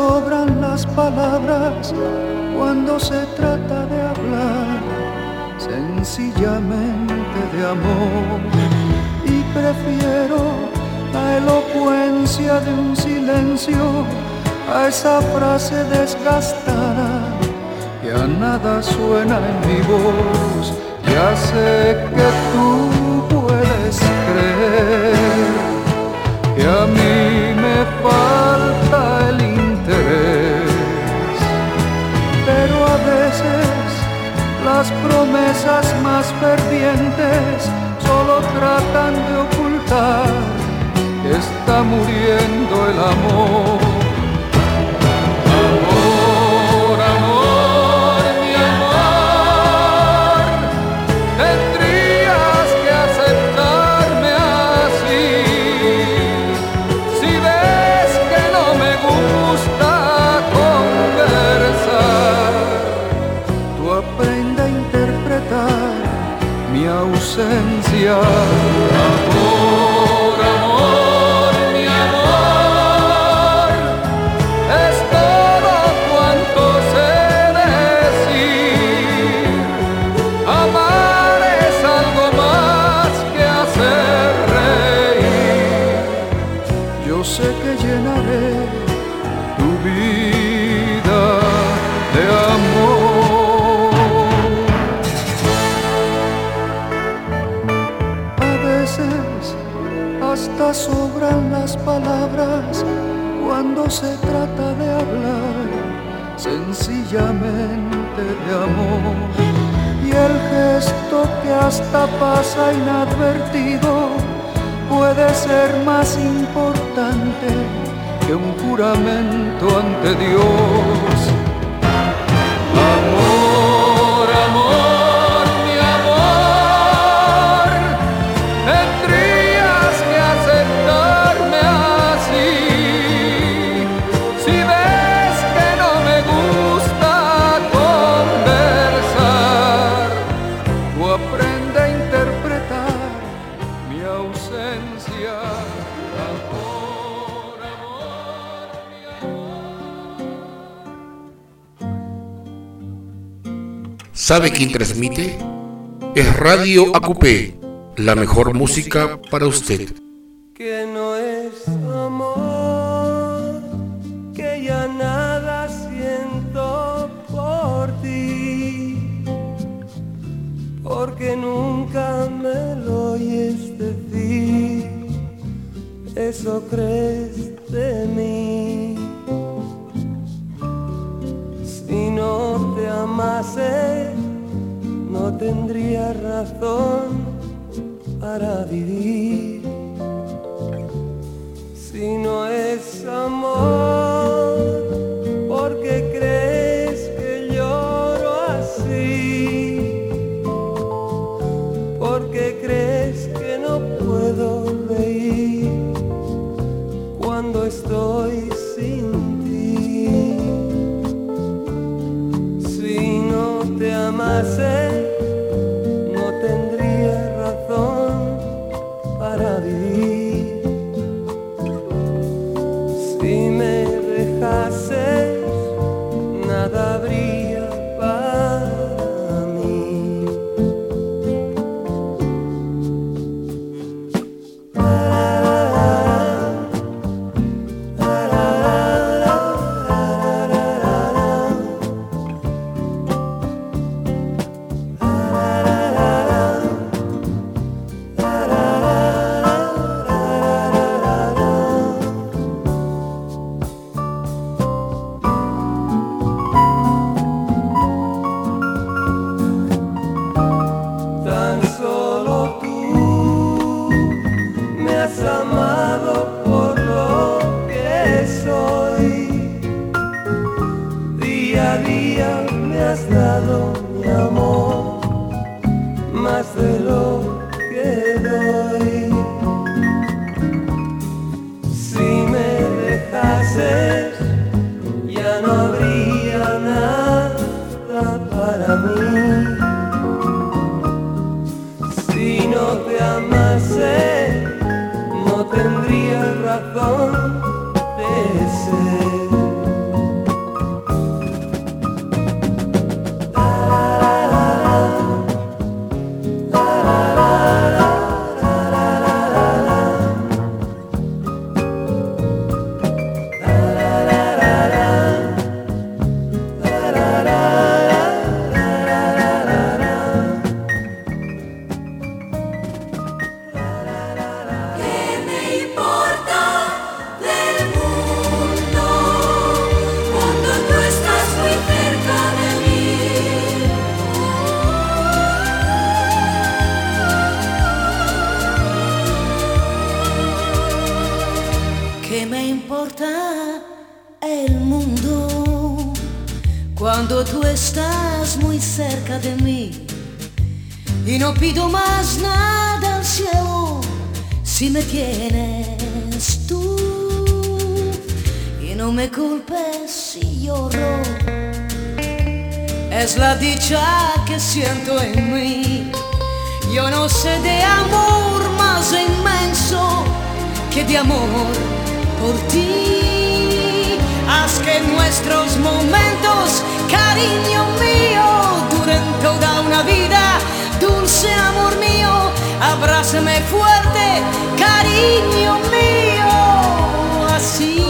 sobran las palabras cuando se trata de hablar sencillamente de amor. Y prefiero la elocuencia de un silencio a esa frase desgastada que a nada suena en mi voz. Ya sé que tú puedes creer que a mí me falta el interés, pero a veces las promesas más fervientes solo tratan de ocultar que está muriendo el amor. Amor, amor, mi amor, tendrías que aceptarme así. Si ves que no me gusta conversar, tú aprende a interpretar mi ausencia. Amor, amor, mi amor, es todo cuanto sé decir. Amar es algo más que hacer reír. Yo sé que llenaré tu vida de amor. Hasta sobran las palabras cuando se trata de hablar sencillamente de amor. Y el gesto que hasta pasa inadvertido puede ser más importante que un juramento ante Dios. Amor, amor, mi amor, tendrías que aceptarme así. Si ves que no me gusta conversar, tú aprende a interpretar mi ausencia. Amor, amor, mi amor. ¿Sabe quién transmite? Es Radio Acupé, la mejor música para usted. Que no es amor, que ya nada siento por ti, porque nunca me lo oyes decir. Eso crees de mí. Si no te amase, no tendría razón para vivir. Si no es amor, ¿por qué crees que lloro así? ¿Por qué crees que no puedo reír cuando estoy sin ti? Si no te amase, no tendría razón para vivir. Si me dejases, nada habría para mí. razón de ser. Cuando tú estás muy cerca de mí y no pido más nada al cielo, si me tienes tú y no me culpes si lloro, es la dicha que siento en mí. Yo no sé de amor más inmenso que de amor por ti. Haz que nuestros momentos, cariño mío, duren toda una vida. Dulce amor mío, abrázame fuerte, cariño mío. Así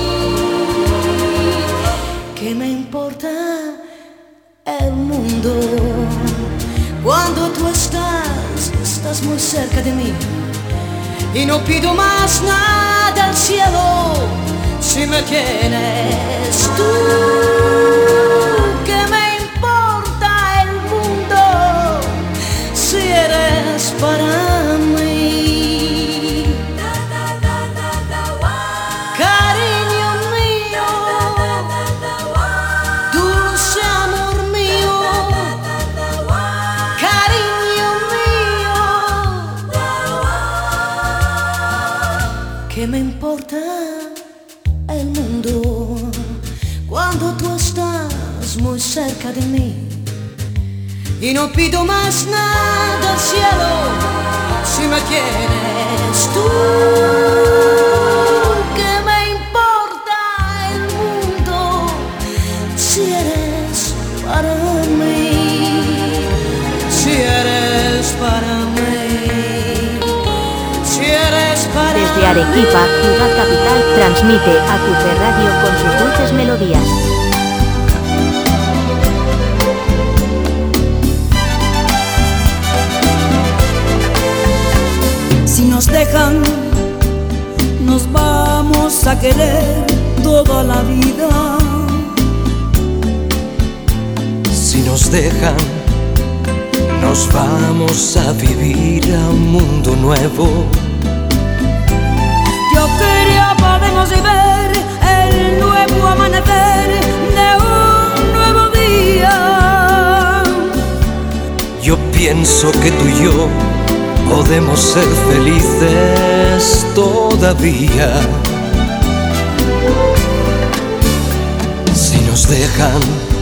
que me importa el mundo cuando tú estás muy cerca de mí y no pido más nada al cielo si me tienes tú. Que me importa el mundo si eres para mí, cariño mío, dulce amor mío, cariño mío. Que me importa el mundo cuando tú estás muy cerca de mí y no pido más nada al cielo si me tienes tú. Que me importa el mundo si eres para mí, si eres para mí, si eres para mí. Desde Arequipa, ciudad capital, transmite AQP Radio con sus dulces melodías. Si nos dejan, nos vamos a querer toda la vida. Si nos dejan, nos vamos a vivir a un mundo nuevo. Yo quería podemos ver el nuevo amanecer de un nuevo día. Yo pienso que tú y yo podemos ser felices todavía. Si nos dejan,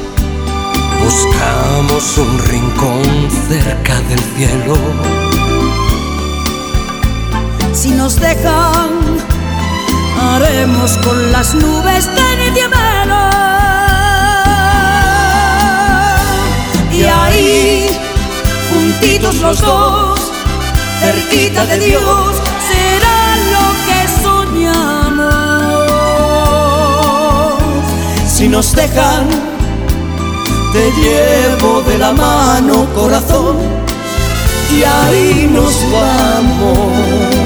buscamos un rincón cerca del cielo. Si nos dejan, haremos con las nubes de diamelo. Y ahí, juntitos los dos, cerquita de Dios, será lo que soñamos. Si nos dejan, te llevo de la mano, corazón, y ahí nos vamos.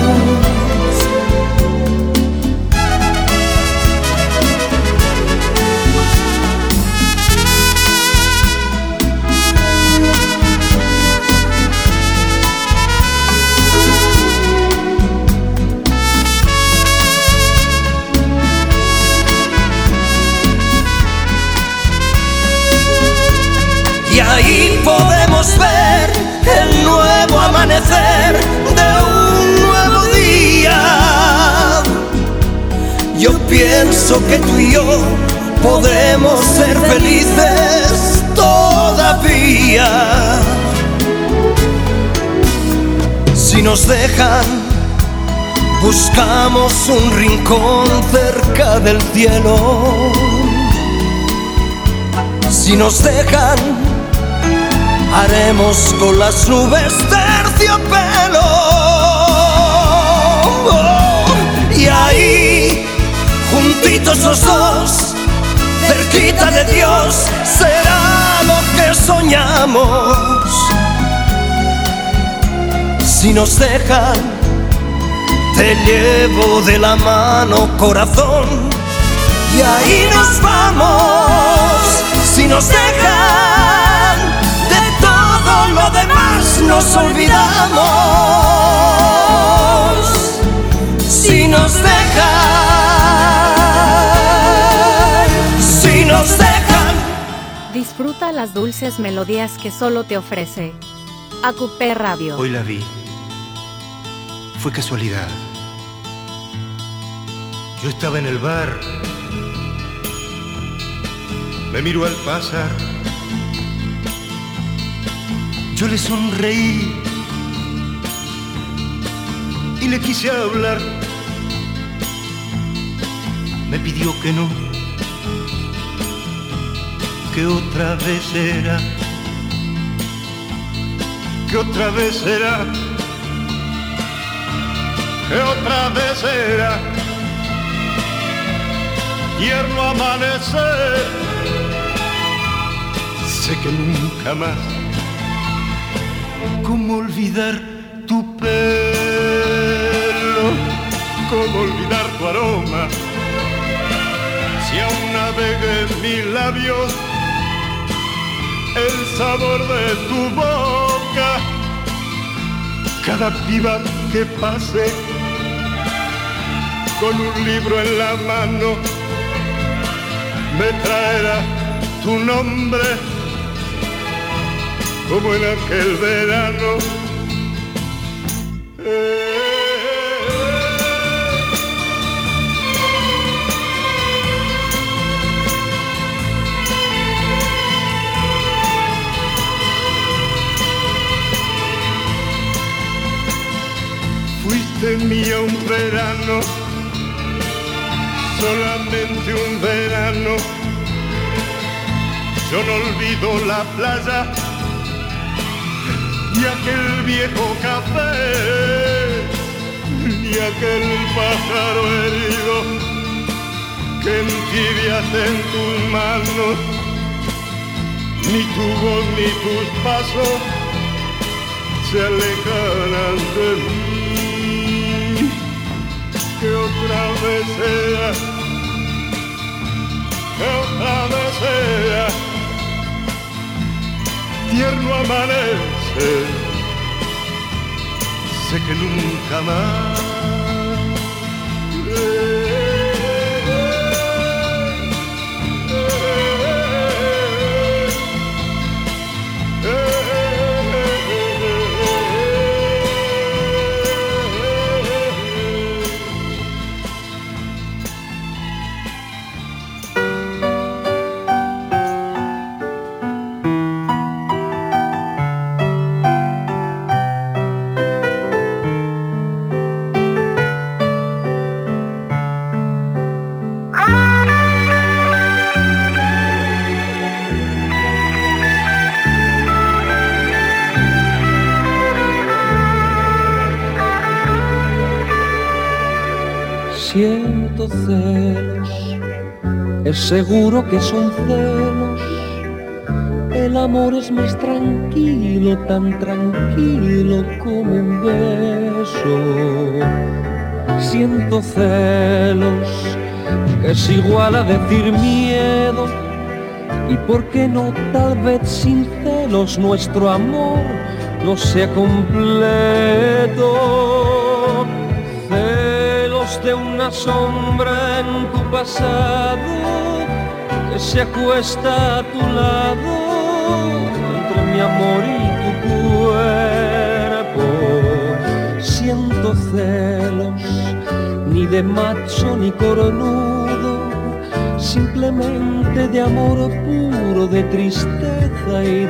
Y ahí podemos ver el nuevo amanecer de un nuevo día. Yo pienso que tú y yo podemos ser felices todavía. Si nos dejan, buscamos un rincón cerca del cielo. Si nos dejan, haremos con las nubes terciopelo. Y ahí, juntitos los dos, cerquita de Dios, será lo que soñamos. Si nos dejan, te llevo de la mano, corazón, y ahí nos vamos. Si nos dejan, lo demás nos olvidamos. Si nos dejan, Disfruta las dulces melodías que solo te ofrece AQP Radio. Hoy la vi. Fue casualidad. Yo estaba en el bar. Me miró al pasar. Yo le sonreí y le quise hablar. Me pidió que no, que otra vez era, que otra vez era, que otra vez era. Tierno amanecer, sé que nunca más. ¿Cómo olvidar tu pelo? ¿Cómo olvidar tu aroma? Si aún navega en mis labios el sabor de tu boca. Cada piba que pase con un libro en la mano me traerá tu nombre, como en aquel verano. Fuiste mía un verano, solamente un verano. Yo no olvido la playa y aquel viejo café, ni aquel pájaro herido que entibiaste en tus manos, ni tu voz ni tus pasos se alejarán de mí. Que otra vez sea, que otra vez sea, tierno amanecer, sé que nunca más. Siento celos, es seguro que son celos. El amor es más tranquilo, tan tranquilo como un beso. Siento celos, que es igual a decir miedo. Y por qué no, tal vez sin celos, nuestro amor no sea completo. De una sombra en tu pasado que se acuesta a tu lado entre mi amor y tu cuerpo. Siento celos, ni de macho ni cornudo, simplemente de amor puro, de tristeza y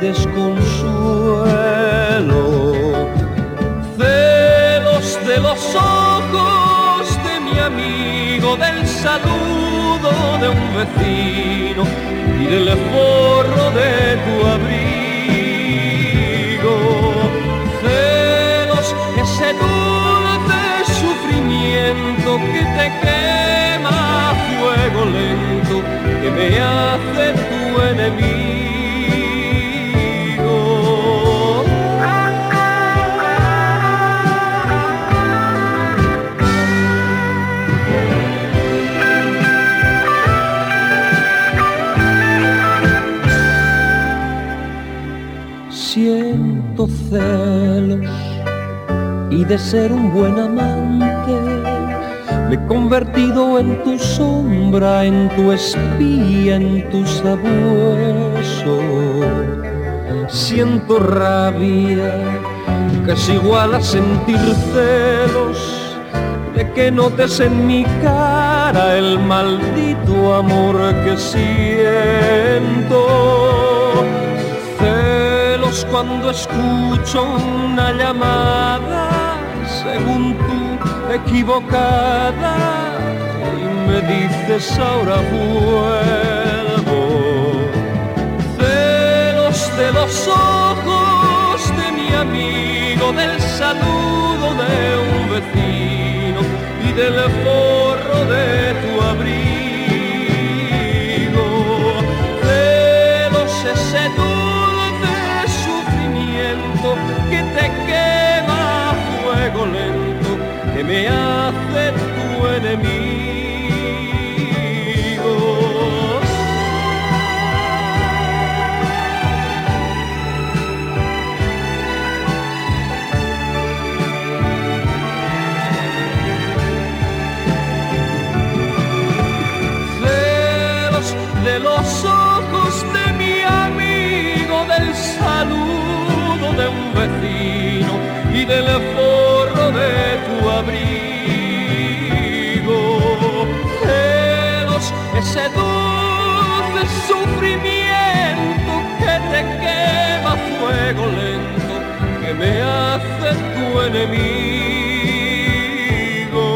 desconsuelo. Celos de los ojos mi amigo, del saludo de un vecino y del forro de tu abrigo. Celos, ese dulce sufrimiento que te quema a fuego lento, que me hace tu enemigo. Siento celos y de ser un buen amante Me he convertido en tu sombra, en tu espía, en tu sabueso. Siento rabia, que es igual a sentir celos, de que notes en mi cara el maldito amor que siento. Celos cuando escucho una llamada, según tú equivocada, y me dices ahora vuelvo. Celos de los ojos de mi amigo, del saludo de un vecino y del forro de tu abrigo. Celos ese dulce sufrimiento que te quema a fuego lento, que me hace tu enemigo. Celos de los ojos de mi amigo, del saludo de un vecino y del forro de tu abrigo. Celos, ese dulce sufrimiento que te quema a fuego lento, que me hace tu enemigo.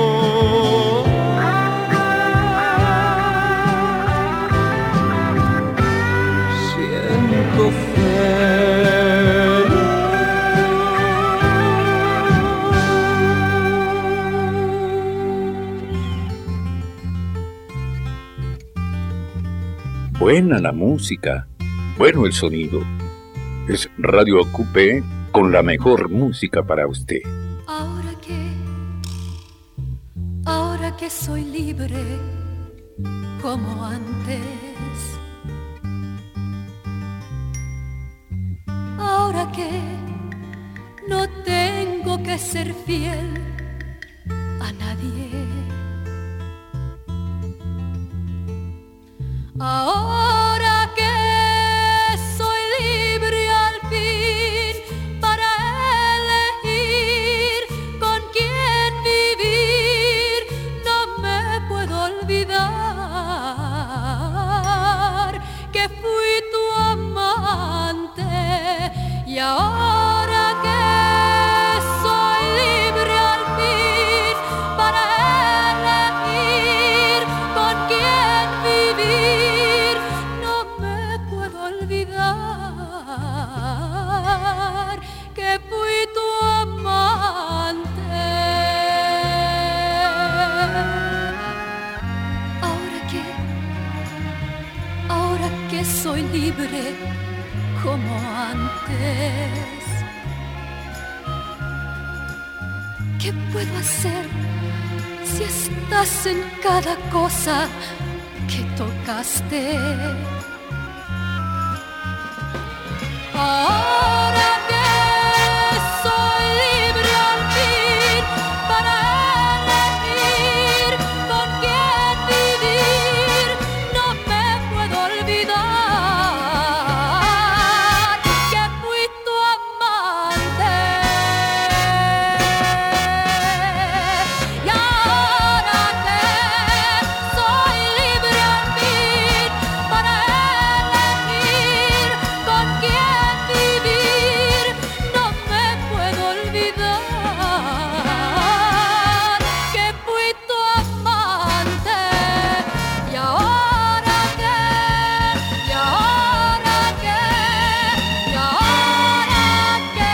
Siento feo. Buena la música, bueno el sonido. Es Radio AQP con la mejor música para usted. Ahora que soy libre como antes, ahora que no tengo que ser fiel a nadie, ahora que soy libre al fin para elegir con quién vivir, no me puedo olvidar que fui tu amante. Y ahora que soy libre al fin para elegir con quién vivir, no me puedo olvidar que fui tu amante. Ahora que soy libre como antes, ¿qué puedo hacer si estás en cada cosa que tocaste? Ahora que soy libre al fin para elegir con quién vivir, no me puedo olvidar que fui tu amante. Y ahora que soy libre al fin para elegir con quién vivir, no me puedo olvidar que fui tu amante. Y ahora que, y ahora que, y ahora que.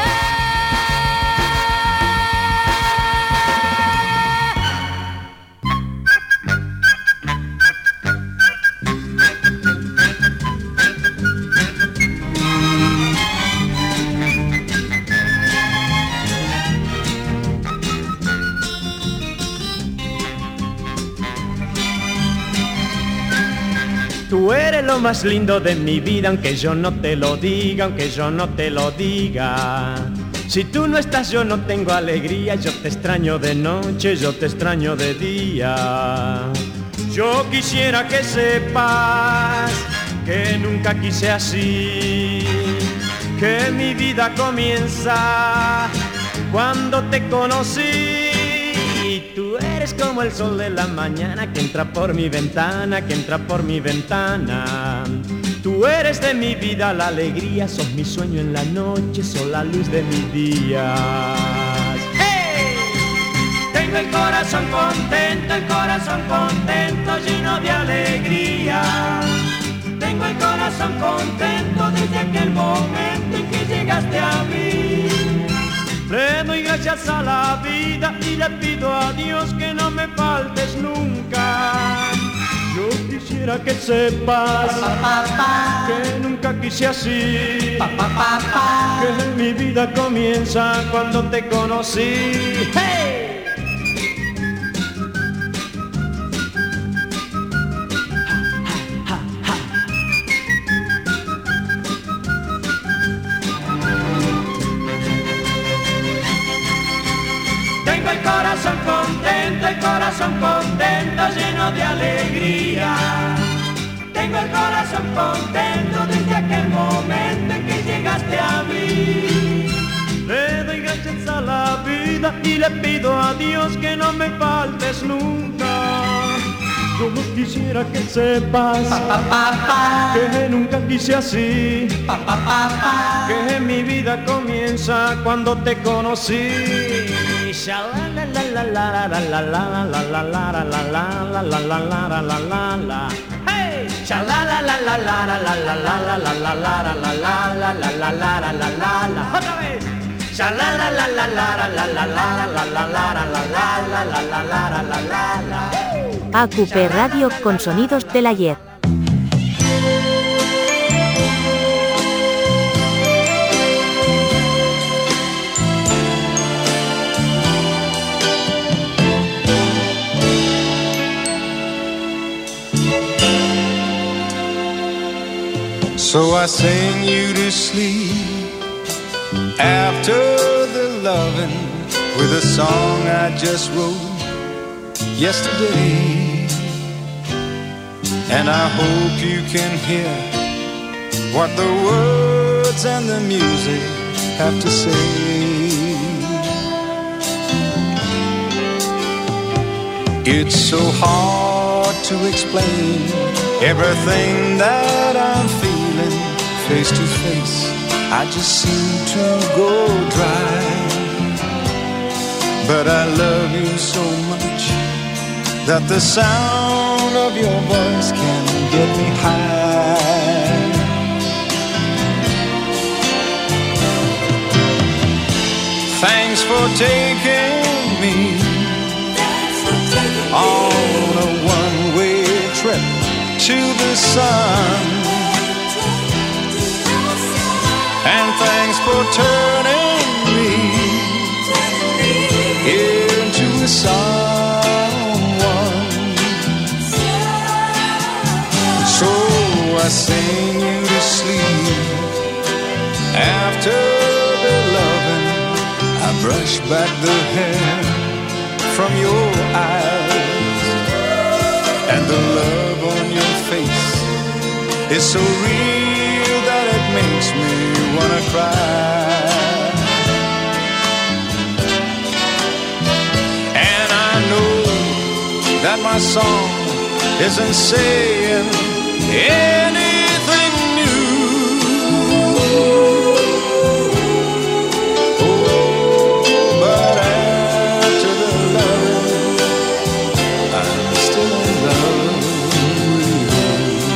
Tú eres lo más lindo de mi vida, aunque yo no te lo diga, aunque yo no te lo diga. Si tú no estás yo no tengo alegría. Yo te extraño de noche, yo te extraño de día. Yo quisiera que sepas que nunca quise así, que mi vida comienza cuando te conocí. Y tú eres como el sol de la mañana que entra por mi ventana, que entra por mi ventana. Tú eres de mi vida la alegría, sos mi sueño en la noche, sos la luz de mis días. ¡Hey! Tengo el corazón contento, lleno de alegría. Tengo el corazón contento desde aquel momento en que llegaste a mí. Le doy gracias a la vida y le pido a Dios que no me faltes nunca. Yo quisiera que sepas que nunca quise así, que mi vida comienza cuando te conocí. ¡Hey! El corazón contento, lleno de alegría. Tengo el corazón contento desde aquel momento en que llegaste a mí. Le doy gracias a la vida y le pido a Dios que no me faltes nunca. Yo quisiera que sepas que nunca quise así, que mi vida comienza cuando te conocí. Otra vez. AQP Radio con sonidos del ayer. So I sing you to sleep after the loving with a song I just wrote yesterday. And I hope you can hear what the words and the music have to say. It's so hard to explain everything that I'm feeling face to face. I just seem to go dry. But I love you so much that the sound of your voice can get me high. Thanks for taking me on a one-way trip to the sun. And thanks for turning me into a someone. So I sing you to sleep after the loving. I brush back the hair from your eyes, and the love on your face is so real that it makes me wanna cry. And I know that my song isn't saying anything new. Oh, but after the love, I'm still in love with you.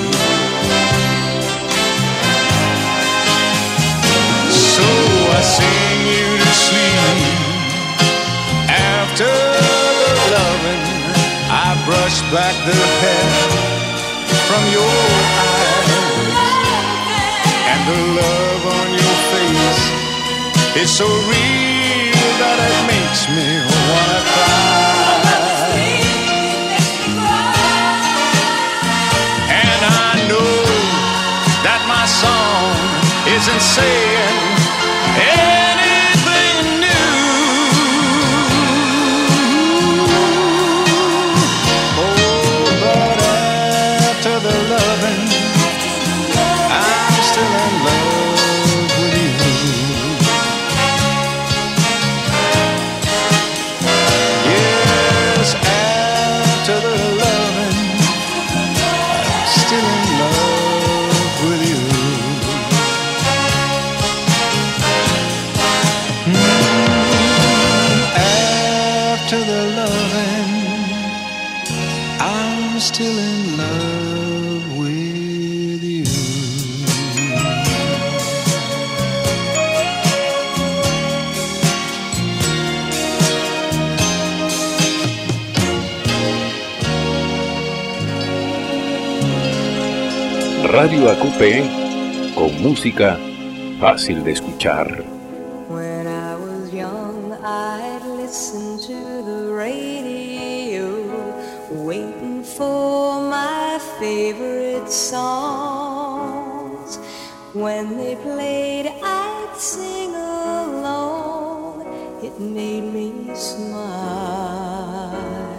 So I sing you to sleep after the loving. I brush back the hair from your eyes, and the love on your face is so real that it makes me wanna cry. And I know that my song isn't saying anything still in love with you. Radio AQP, con música fácil de escuchar. When I was young, I'd listen to the radio, waiting for my favorite songs. When they played, I'd sing along. It made me smile.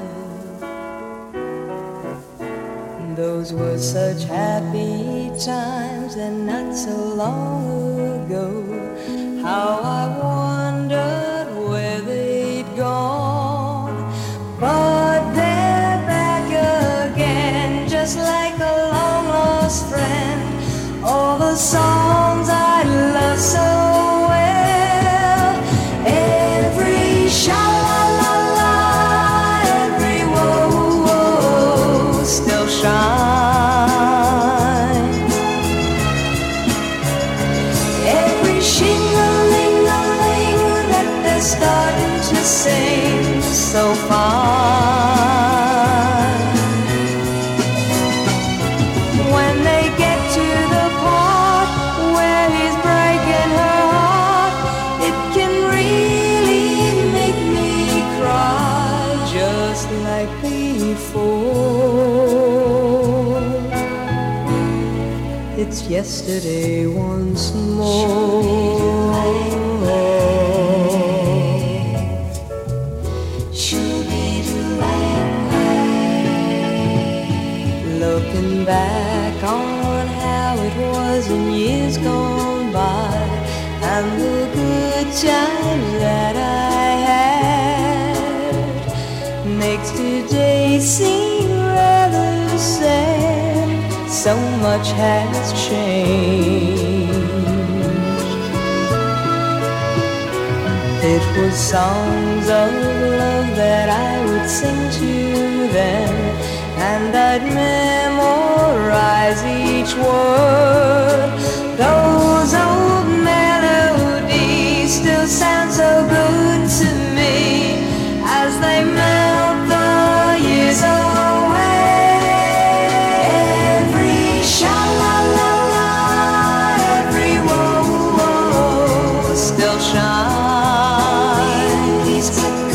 Those were such happy times, and not so long ago. How I wondered where they'd gone. But they're back again, just like a long lost friend. All the songs I love so well, every sha-la-la-la, every whoa-whoa still shines. Every shing-a-ling-a-ling that they're starting to sing so fine. When they get to the part where he's breaking her heart, it can really make me cry, just like before. It's yesterday once more. Looking back on how it was in years gone by, and the good times that I had, makes today seem rather sad. So much has changed. It was songs of love that I would sing to them, and I'd memorize each word. Those old melodies still sound so good to me as they melt the years away. Every sha-la-la-la, every whoa-whoa still shines.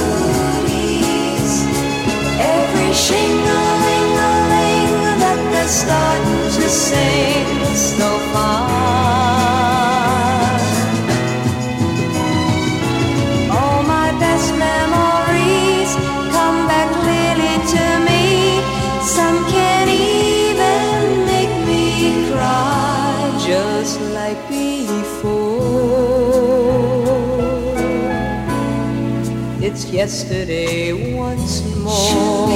Every shing-a-ling-a-ling that they're starting to sing so far. All my best memories come back clearly to me. Some can even make me cry, just like before. It's yesterday once more.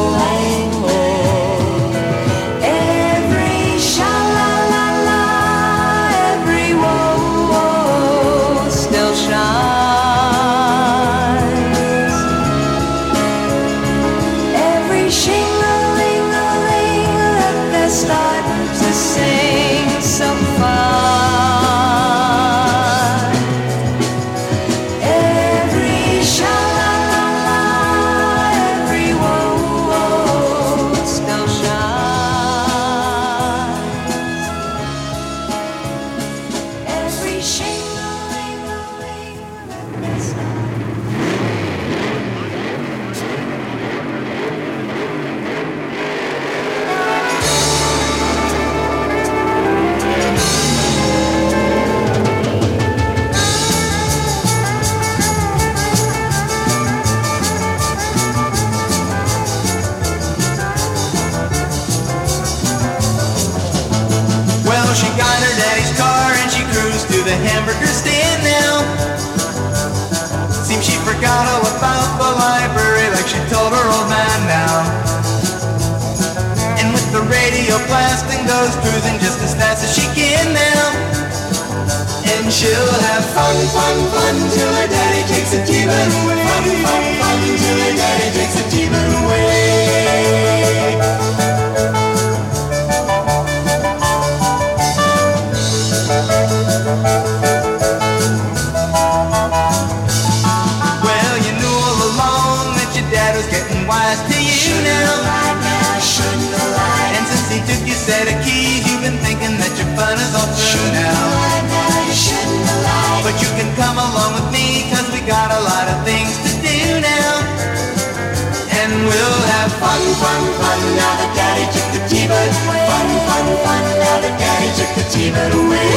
Every sha-la-la-la, every whoa-whoa still shines. Every shing-a-ling-a-ling that they're starting to sing so far. Every sha-la-la-la, every whoa-whoa still shines. Every shing-a-ling-a-ling that they're starting. Well, she got her daddy's car and she cruised to the hamburger stand now. Seems she forgot all about the library like she told her old man now. And with the radio blasting, goes cruising just as fast as she can now. And she'll have fun, fun, fun till her daddy takes a T-bone away. Fun, fun, fun till her daddy takes a T-bone away. fun, fun, now that Daddy took the T-bird away. Fun, fun, fun, now that Daddy took the T-bird away.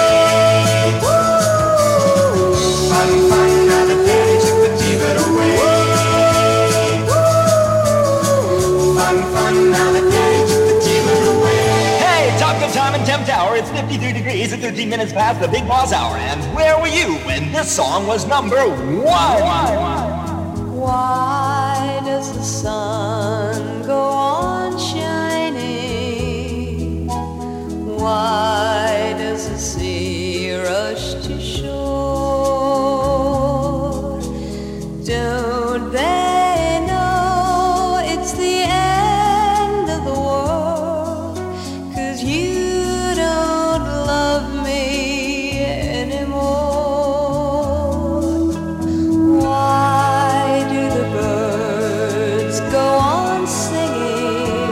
Fun, fun, now that Daddy took the T-bird away. Fun, fun, now that Daddy took the T-bird away. Hey, Top Gun Time and Temp Tower, it's 53 degrees at 13 minutes past the Big Boss Hour. And where were you when this song was number 1? Why does the sun go on shining? Why does the sea rush to shore? Don't they know it's the end of the world? 'Cause you don't love me anymore. Why do the birds go on singing?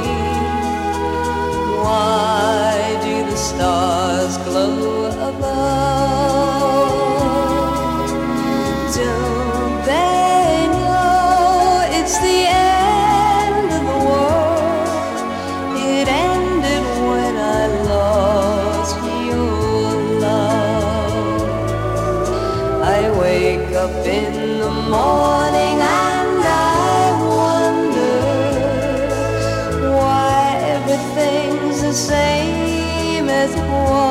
Why do the stars glow above? Don't they know it's the end of the world? It ended when I lost your love. I wake up in the morning and I wonder why everything's the same as it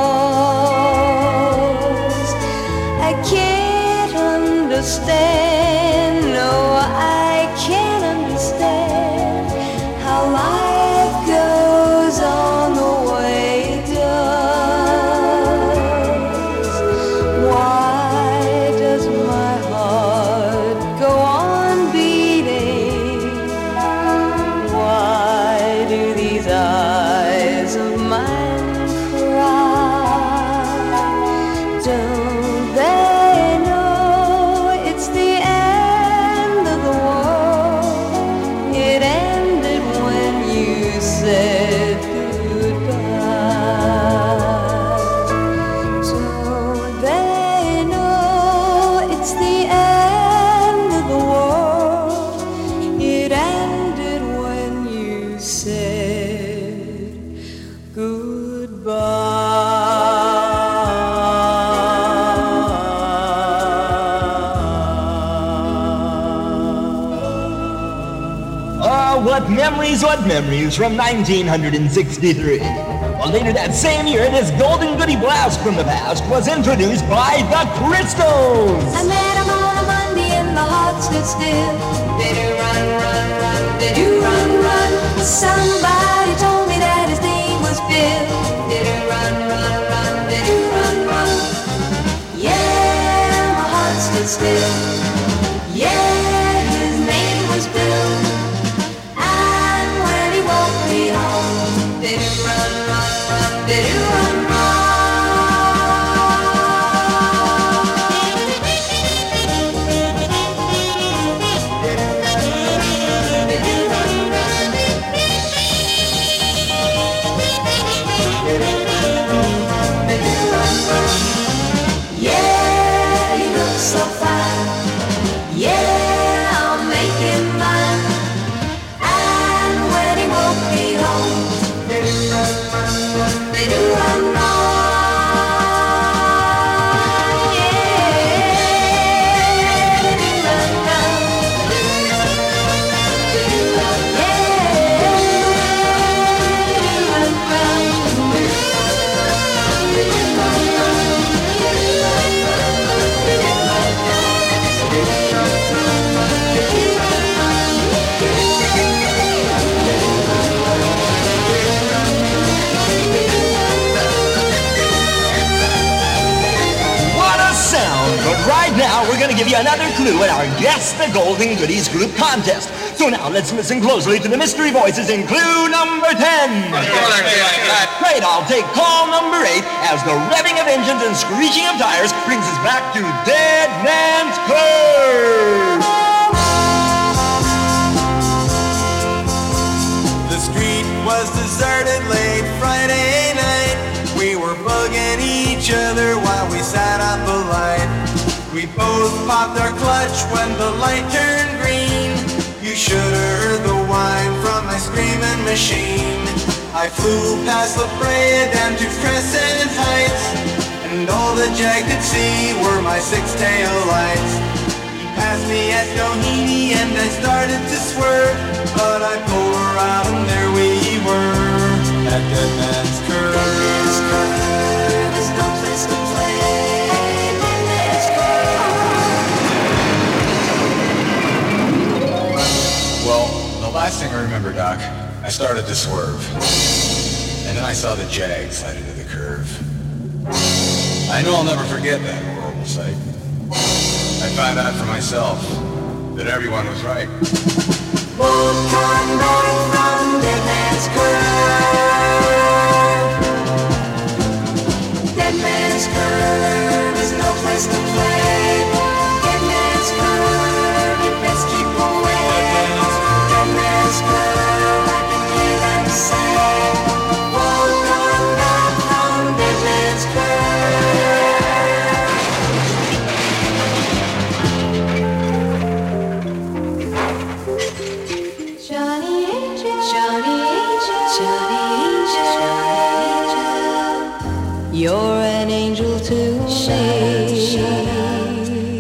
was. I can't understand, no, I can't understand how life goes on the way it does. Why does my heart go on beating? Why do these eyes of mine cry? Don't they know it's the end of the world? It ended when you said goodbye. Don't they know it's the end of the world? It ended when you said Oh, what memories from 1963. Well, later that same year, this golden goodie blast from the past was introduced by the Crystals. I met him on a Monday and my heart stood still. Did you run, run, run? Did you run, run? Somebody told me that his name was Bill. Did you run, run, run? Did you run, run? Yeah, my heart stood still. Yeah, his name was Bill. And when he walked me home, did you run, run, run? Did you run, run? Yeah, he looks so fine. Yeah, I'll make him mine. And when he won't be home, they do run, run, run. They do run, run. Yeah, they do run, run. They do run, yeah, they do run, run. They do run, run. What a sound! But right now, we're going to give you another clue at our Guess the Golden Goodies Group contest. So now, let's listen closely to the mystery voices in clue number 10. Great, I'll take call number 8 as the revving of engines and screeching of tires brings us back to Dead Man's Curve. The street was deserted late Friday night. We were bugging each other while we sat at the light. We both popped our clutch when the light turned green. You should have heard the whine from my screaming machine. I flew past La Brea down to Crescent Heights, and all the Jag could see were my six-tail lights. He passed me at Doheny and I started to swerve, but I pulled around and there we were at Dead Man's Curve. Dead Man's Curve is no place to play. Dead Man's Curve. Well, the last thing I remember, Doc, I started to swerve, and then I saw the Jag slide into the curve. I know I'll never forget that horrible sight. I found out for myself that everyone was right. Won't come back from Dead Man's Curve. Dead Man's Curve is no place to play. Dead Man's Curve, you best keep away. Dead Man's Curve, I can hear them say. Won't come back from Dead Man's Curve. Johnny Angel, Johnny Angel, Johnny Angel, Johnny Angel. You're an angel to me.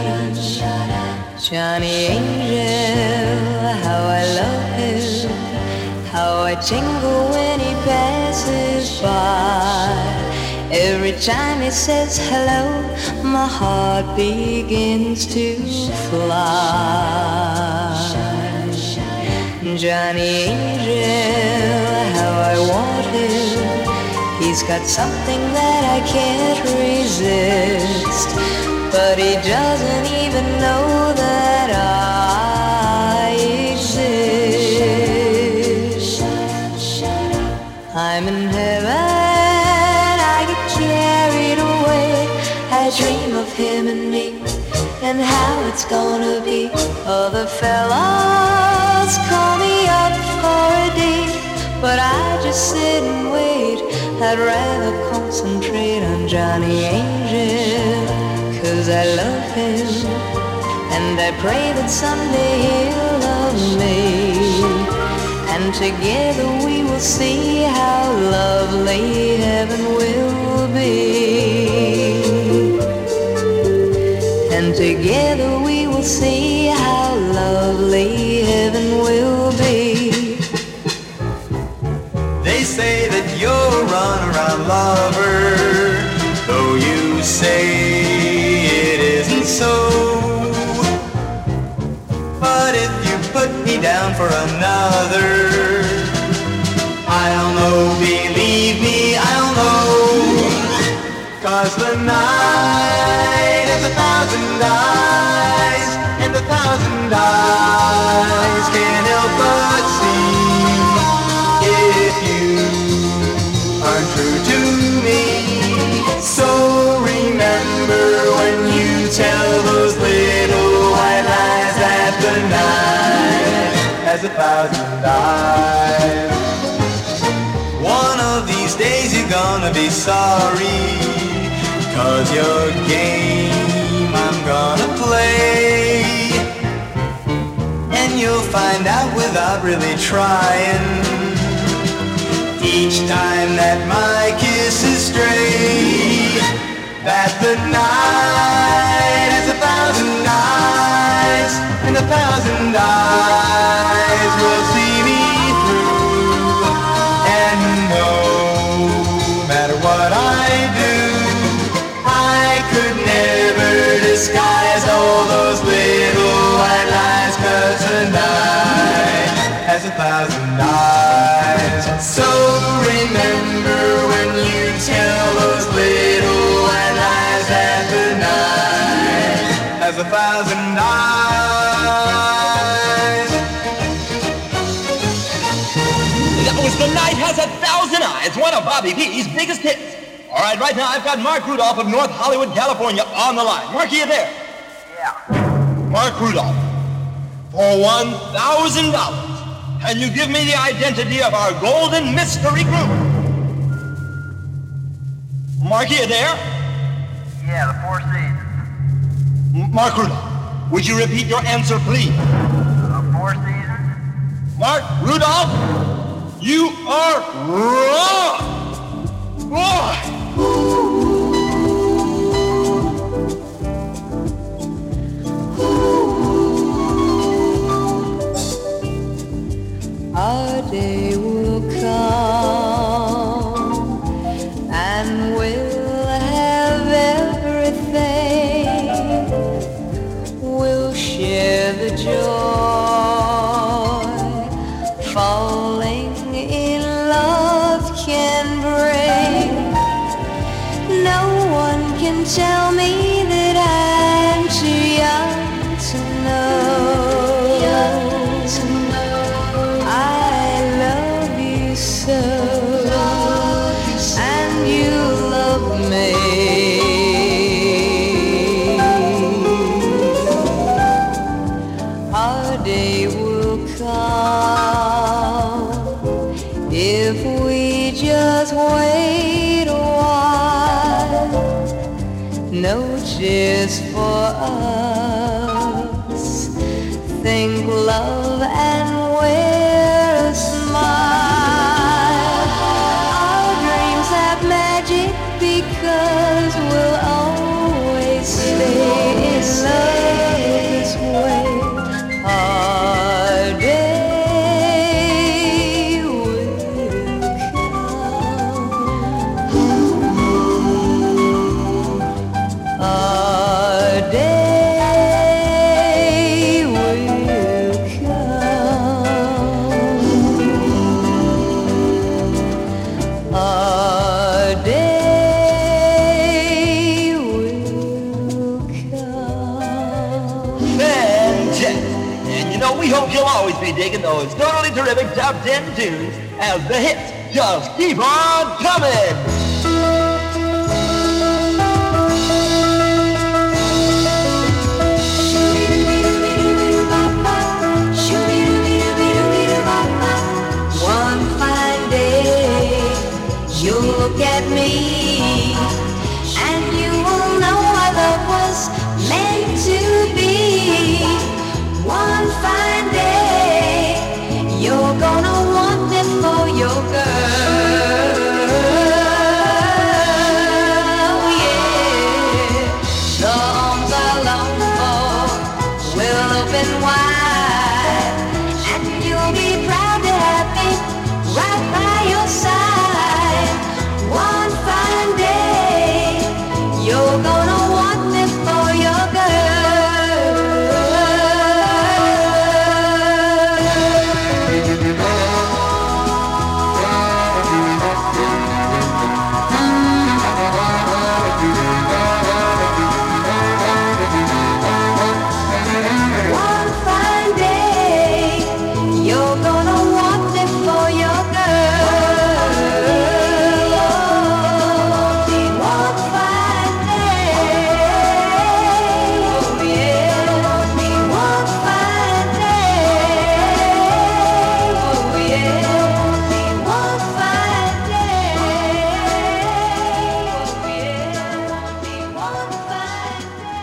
Johnny Angel, how I love him, how I tingle when he passes by. Every time he says hello, my heart begins to fly. Johnny Angel, how I want him. He's got something that I can't resist, but he doesn't even know that I exist. I'm in heaven, I get carried away. I dream of him and me, and how it's gonna be. Other fellas call me up for a date, but I just sit and wait. I'd rather concentrate on Johnny Angel, 'cause I love him, and I pray that someday he'll love me, and together we will see how lovely heaven will be. And together we will see how lovely heaven will be. They say that you're a run-around lover, though you say it isn't so. But if you put me down for another, I'll know, believe me, I'll know. 'Cause the night has 1,000 eyes, and 1,000 eyes can't help but see if you aren't true to me. So remember when you tell those little white lies that the night has 1,000 eyes. One of these days you're gonna be sorry, 'cause your game I'm gonna play, and you'll find out without really trying, each time that my kiss is stray, that the night has 1,000 eyes, and 1,000 eyes will see me through. And no matter what I do, I could never disguise all those little white lies, 'cause the night has 1,000 eyes. So remember when you tell those little white lies that the night has 1,000 eyes. That was The Night Has 1,000 Eyes, one of Bobby V's biggest hits. All right, right now I've got Mark Rudolph of North Hollywood, California on the line. Mark, are you there? Yeah. Mark Rudolph, for $1,000, can you give me the identity of our golden mystery group? Mark, are you there? Yeah, the Four Seasons. Mark Rudolph, would you repeat your answer, please? The Four Seasons? Mark Rudolph, you are wrong! Boy! Our day will come and we'll have everything. We'll share the joy falling in love can bring. No one can tell me that I'm too young to know. I love you so, and you love me. Our day will come if we just wait a while. No tears for us. Think love and wear a smile. Our dreams have magic because we'll always stay in love this way. Our day will come. Our day will come. Our day will come. Fantastic. And you know, we hope you'll always be digging those totally terrific top 10 tunes as the hits just keep on coming. One fine day you'll look at me and you will know our love was meant to be. One fine day you're gonna want me for your girl. Yeah, the arms I long for will open wide, and you'll be proud to have me right by your side. One fine day you're gonna want me for your One fine day you're gonna want me for your girl. One fine day, oh yeah. One fine day, oh yeah. One fine day, oh yeah. One fine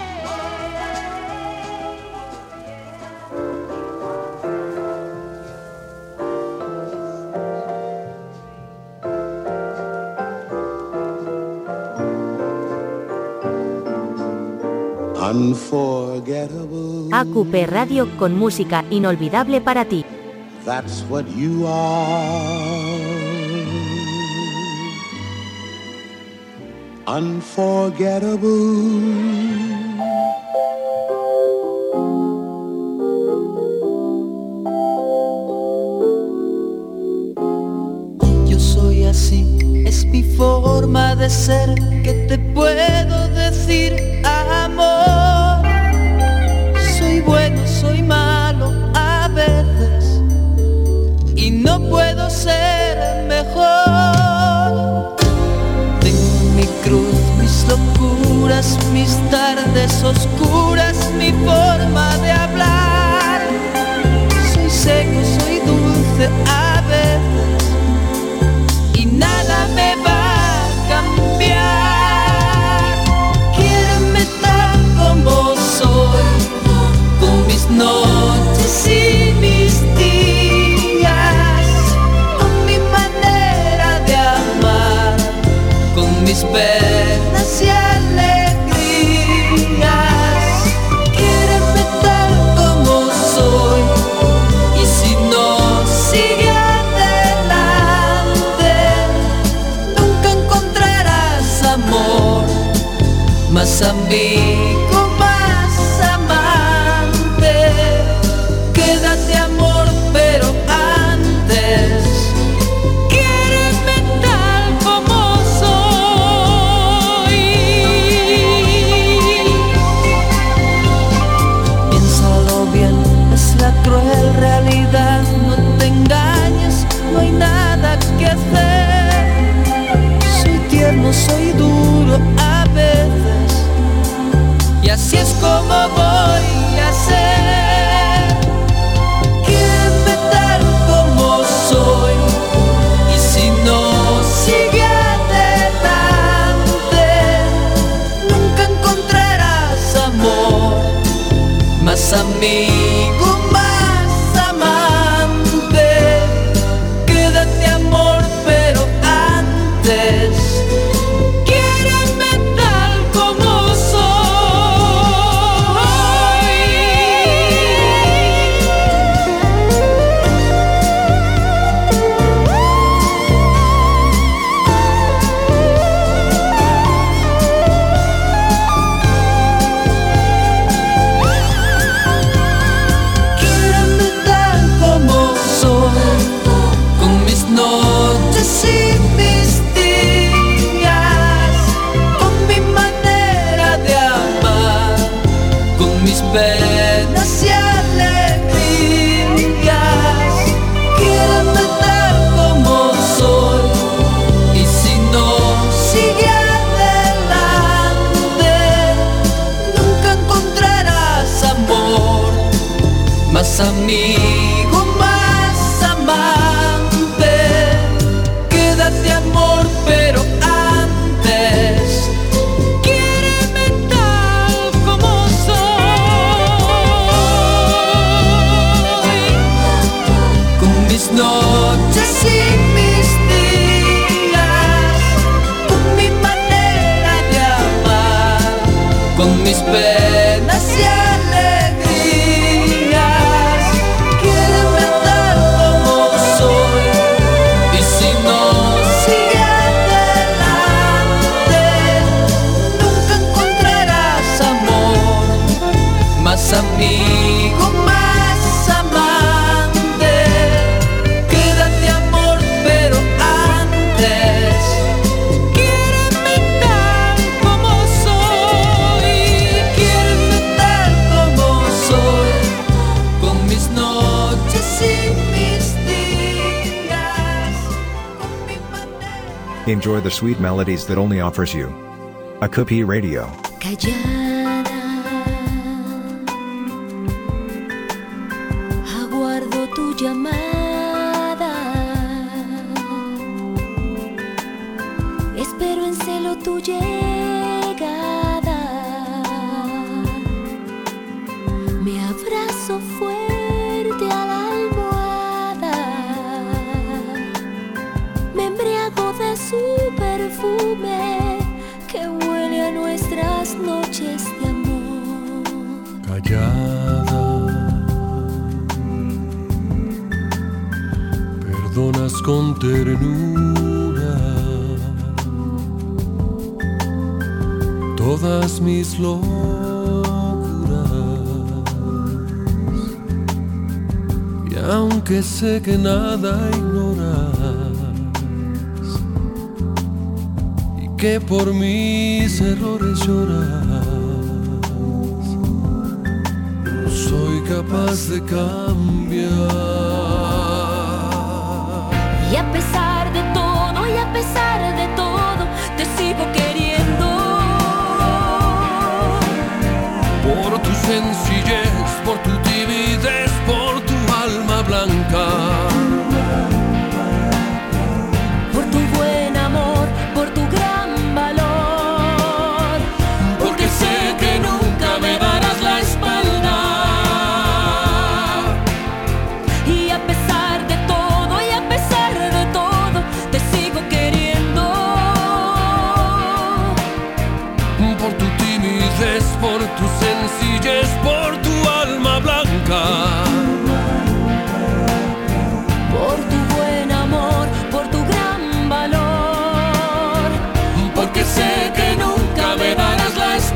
Unforgettable. AQP Radio con música inolvidable para ti. That's what you are. Unforgettable. Yo soy así, es mi forma de ser. ¿Qué te puedo decir, amor? Soy bueno, soy malo a veces y no puedo ser mejor. Tengo mi cruz, mis locuras, mis tardes oscuras, mi forma de hablar. Soy seco, soy dulce a veces y nada me va a cambiar. Quiéreme tal como soy, con mis noches y mis días. más amigo, más amante. Quédate amor, pero antes quiéreme tal como soy. Piénsalo bien, es la cruel realidad. No te engañes, no hay nada que hacer. Soy tierno, soy duro a veces, y así es como voy a ser. Quiéreme tal como soy, y si no, sigue adelante. Nunca encontrarás amor, más amigo, más amante. Quédate amor, pero antes quiéreme tal como penas y alegrías. Quiéreme tal como soy, y si no, sigue adelante. Nunca encontrarás amor, más amigo, más amante. Quédate amor, pero antes noches y mis días, con mi manera de amar, con mis penas y alegrías. Quiéreme tal como soy, y si no, sigue adelante. Nunca encontrarás amor, más amigo, más amante. Quédate amor, pero antes quiéreme tal como soy. Quiéreme tal como soy, con mis noches y mis días, con mi manera. Enjoy the sweet melodies that only offers you Akupe Radio. Callada, aguardo tu llamada. Espero en celo tu llegada. Me abrazo fuerte a la almohada. Me embriago de su perfume que huele a nuestras noches de amor. Callada, perdonas con ternura todas mis locuras, y aunque sé que nada ignoras y que por mis errores lloras, no soy capaz de cambiar. Y a pesar de todo, y a pesar de todo, te sigo queriendo. Por tu sencillez, por tu timidez, por tu alma blanca. Por tu buen amor, por tu gran valor. Porque sé que nunca me darás la espalda. Y a pesar de todo, y a pesar de todo, te sigo queriendo. Por tu timidez, por tu sencillez, por tu alma blanca. Por tu buen amor, por tu gran valor. Porque sé que nunca me darás la espalda.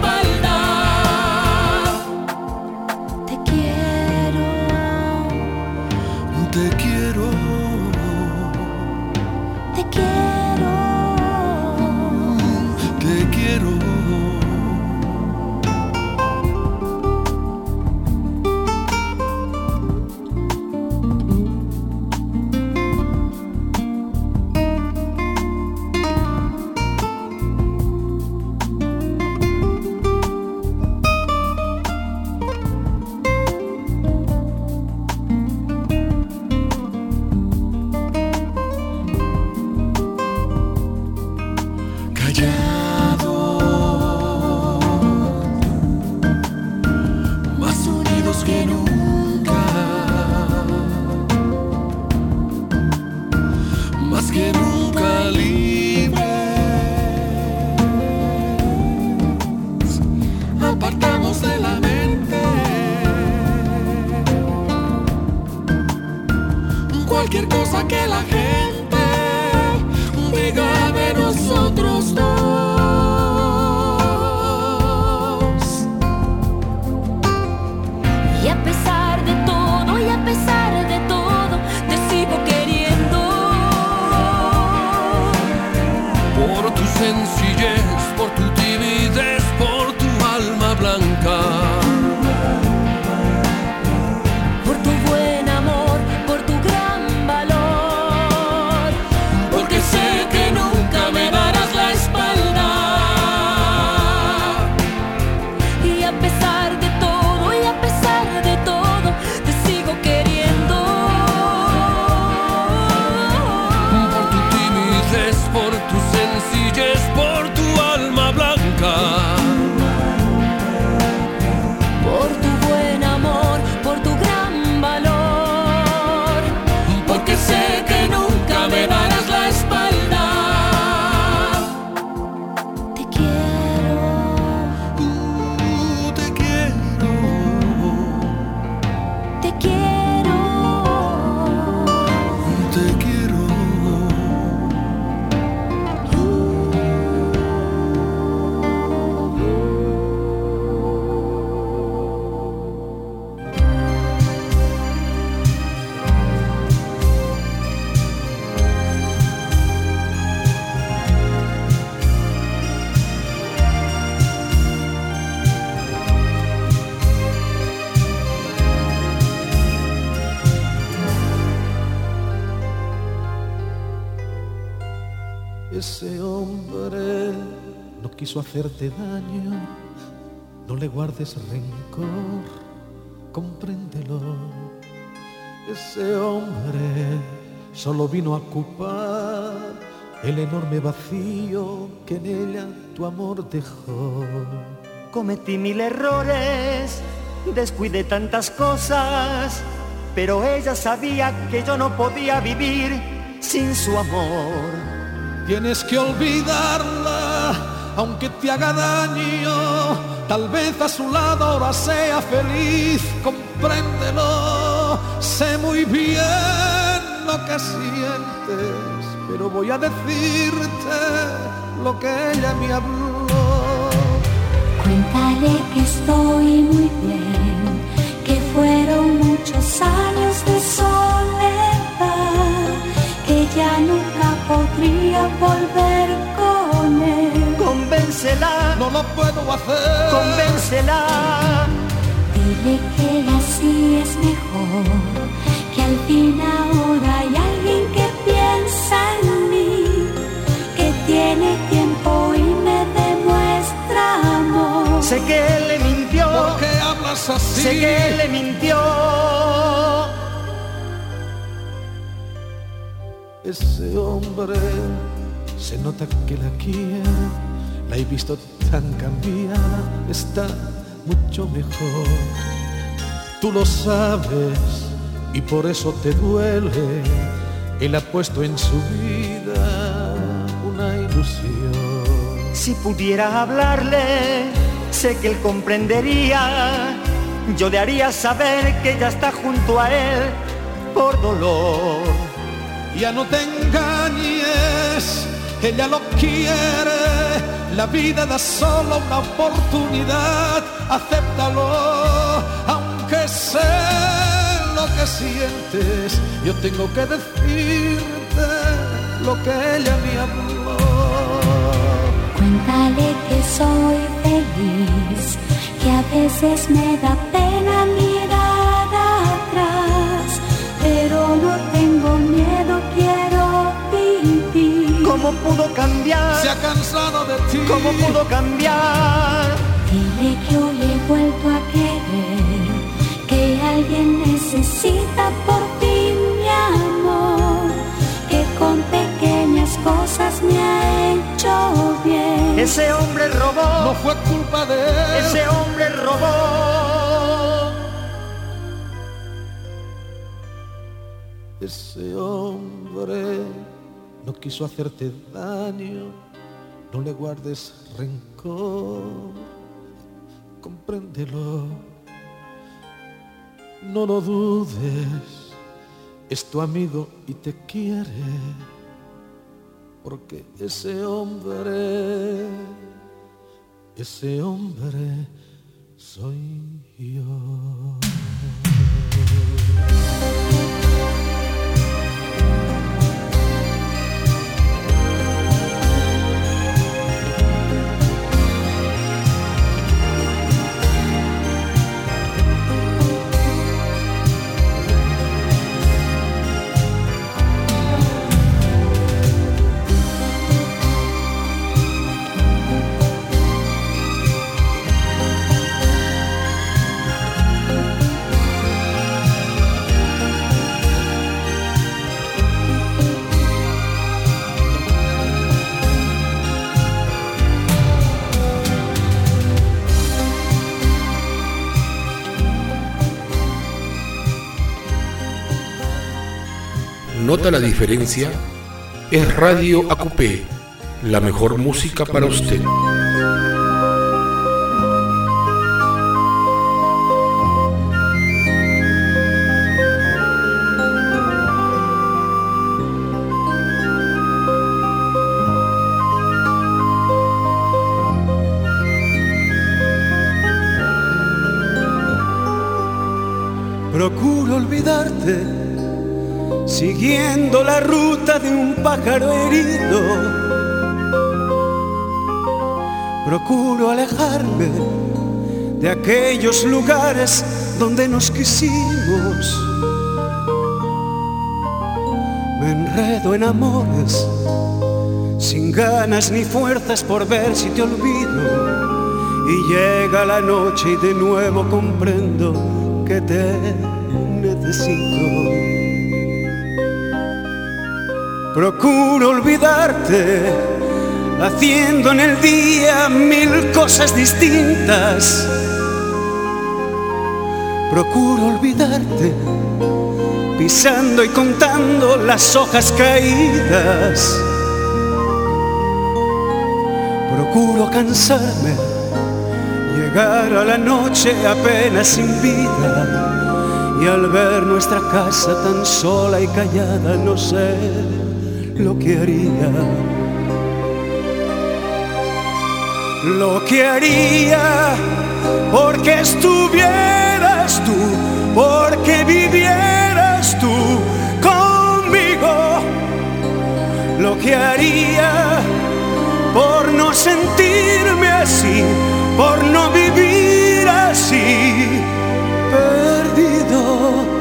quiso hacerte daño, no le guardes rencor, compréndelo. Ese hombre solo vino a ocupar el enorme vacío que en ella tu amor dejó. Cometí 1000 errores, descuidé tantas cosas, pero ella sabía que yo no podía vivir sin su amor. Tienes que olvidarla, aunque te haga daño, tal vez a su lado ahora sea feliz, compréndelo. Sé muy bien lo que sientes, pero voy a decirte lo que ella me habló. Cuéntale que estoy muy bien, que fueron muchos años de soledad, que ya nunca podría volver con él. Convéncela, no lo puedo hacer. Convéncela. Dile que así es mejor, que al fin ahora hay alguien que piensa en mí, que tiene tiempo y me demuestra amor. Sé que él le mintió. ¿Por qué hablas así? Sé que él le mintió. Ese hombre se nota que la quiere, la he visto tan cambiada, está mucho mejor. Tú lo sabes y por eso te duele. Él ha puesto en su vida una ilusión. Si pudiera hablarle, sé que él comprendería. Yo le haría saber que ella está junto a él por dolor. Ya no te engañes, ella lo quiere. La vida da solo una oportunidad, acéptalo. Aunque sé lo que sientes, yo tengo que decirte lo que ella me habló. Cuéntale que soy feliz, que a veces me da pena mirar atrás, pero no tengo miedo, quiero vivir. ¿Cómo pudo cambiar? Se ha cansado de ti. ¿Cómo pudo cambiar? Dile que hoy he vuelto a querer, que alguien necesita por fin mi amor, que con pequeñas cosas me ha hecho bien. Ese hombre robó. No fue culpa de él. Ese hombre robó. Ese hombre no quiso hacerte daño, no le guardes rencor, compréndelo, no lo dudes, es tu amigo y te quiere, porque ese hombre soy yo. ¿Nota la diferencia? Es Radio AQP, la mejor música para usted. Procuro olvidarte, siguiendo la ruta de un pájaro herido. Procuro alejarme de aquellos lugares donde nos quisimos. Me enredo en amores sin ganas ni fuerzas por ver si te olvido. Y llega la noche y de nuevo comprendo que te necesito. Procuro olvidarte, haciendo en el día 1000 cosas distintas. Procuro olvidarte, pisando y contando las hojas caídas. Procuro cansarme, llegar a la noche apenas sin vida, y al ver nuestra casa tan sola y callada no sé lo que haría. Lo que haría porque estuvieras tú, porque vivieras tú conmigo. Lo que haría por no sentirme así, por no vivir así, perdido.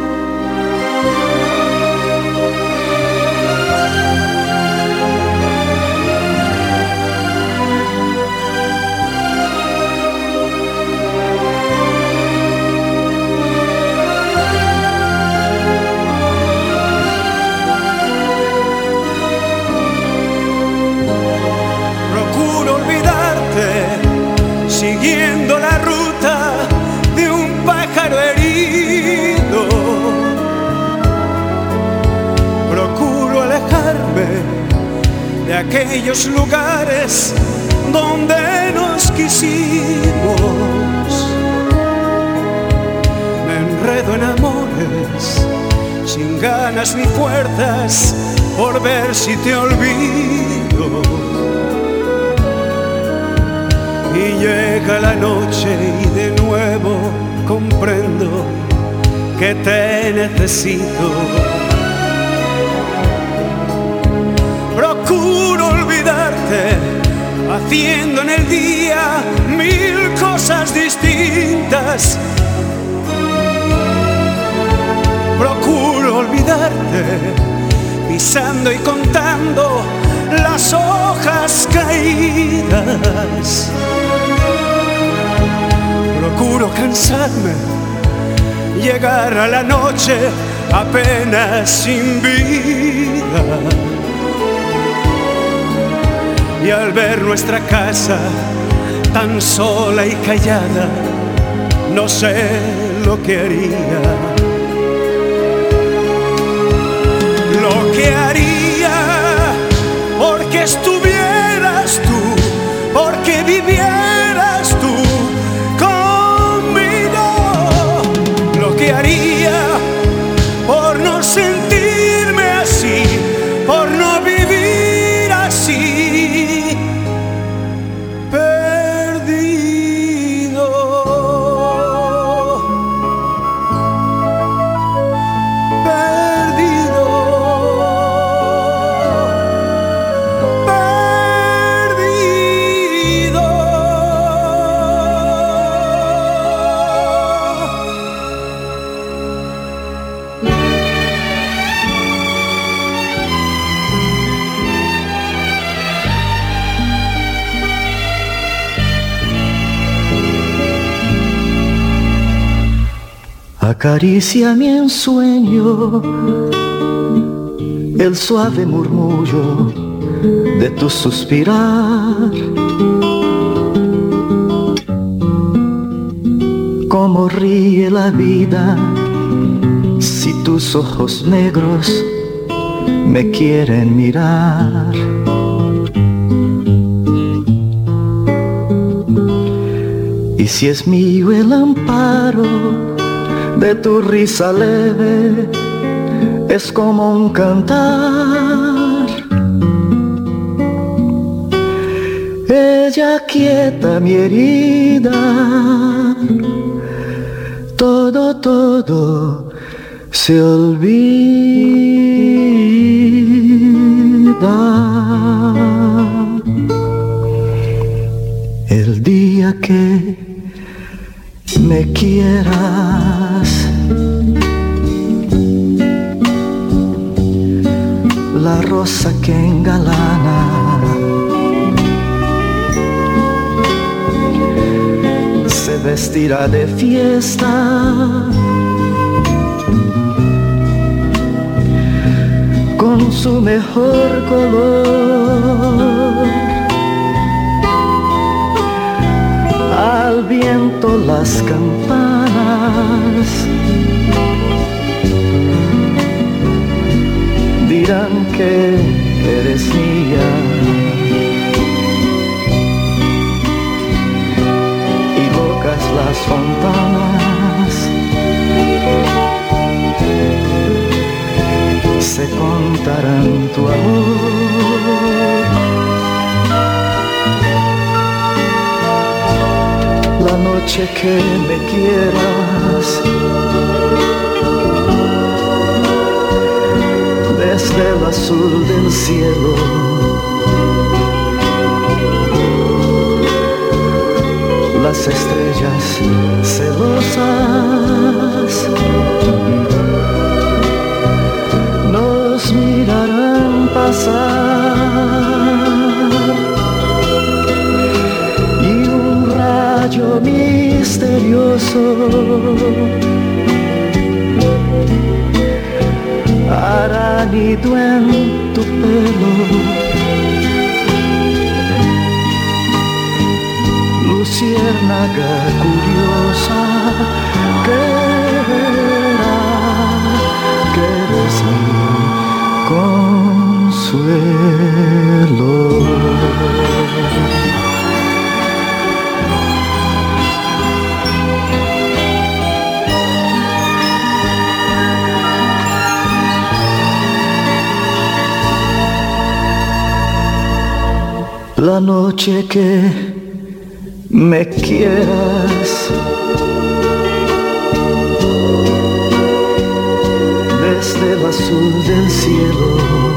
Siguiendo la ruta de un pájaro herido, procuro alejarme de aquellos lugares donde nos quisimos. Me enredo en amores sin ganas ni fuerzas por ver si te olvido. Y llega la noche y de nuevo comprendo que te necesito. Procuro olvidarte, haciendo en el día 1000 cosas distintas. Procuro olvidarte, pisando y contando las hojas caídas. Procuro cansarme, llegar a la noche apenas sin vida. Y al ver nuestra casa tan sola y callada, no sé lo que haría. Lo que haría porque estuvieras tú, porque vivieras tú conmigo. Lo que haría por no sentirme así, por no vivir así, perdido. Acaricia mi ensueño el suave murmullo de tu suspirar. Cómo ríe la vida si tus ojos negros me quieren mirar. Y si es mío el amparo de tu risa leve, es como un cantar. Ella quieta mi herida, todo se olvida. El día que me quieras, la rosa que engalana vestirá de fiesta. Con su mejor color, al viento las campanas dirán que eres mía, y locas las fontanas se contarán tu amor. La noche que me quieras, desde el azul del cielo, las estrellas celosas nos mirarán pasar, y un rayo misterioso hará nido en tu pelo. Luciérnaga curiosa, que verá que eres mi consuelo. La noche que me quieras, desde el azul del cielo,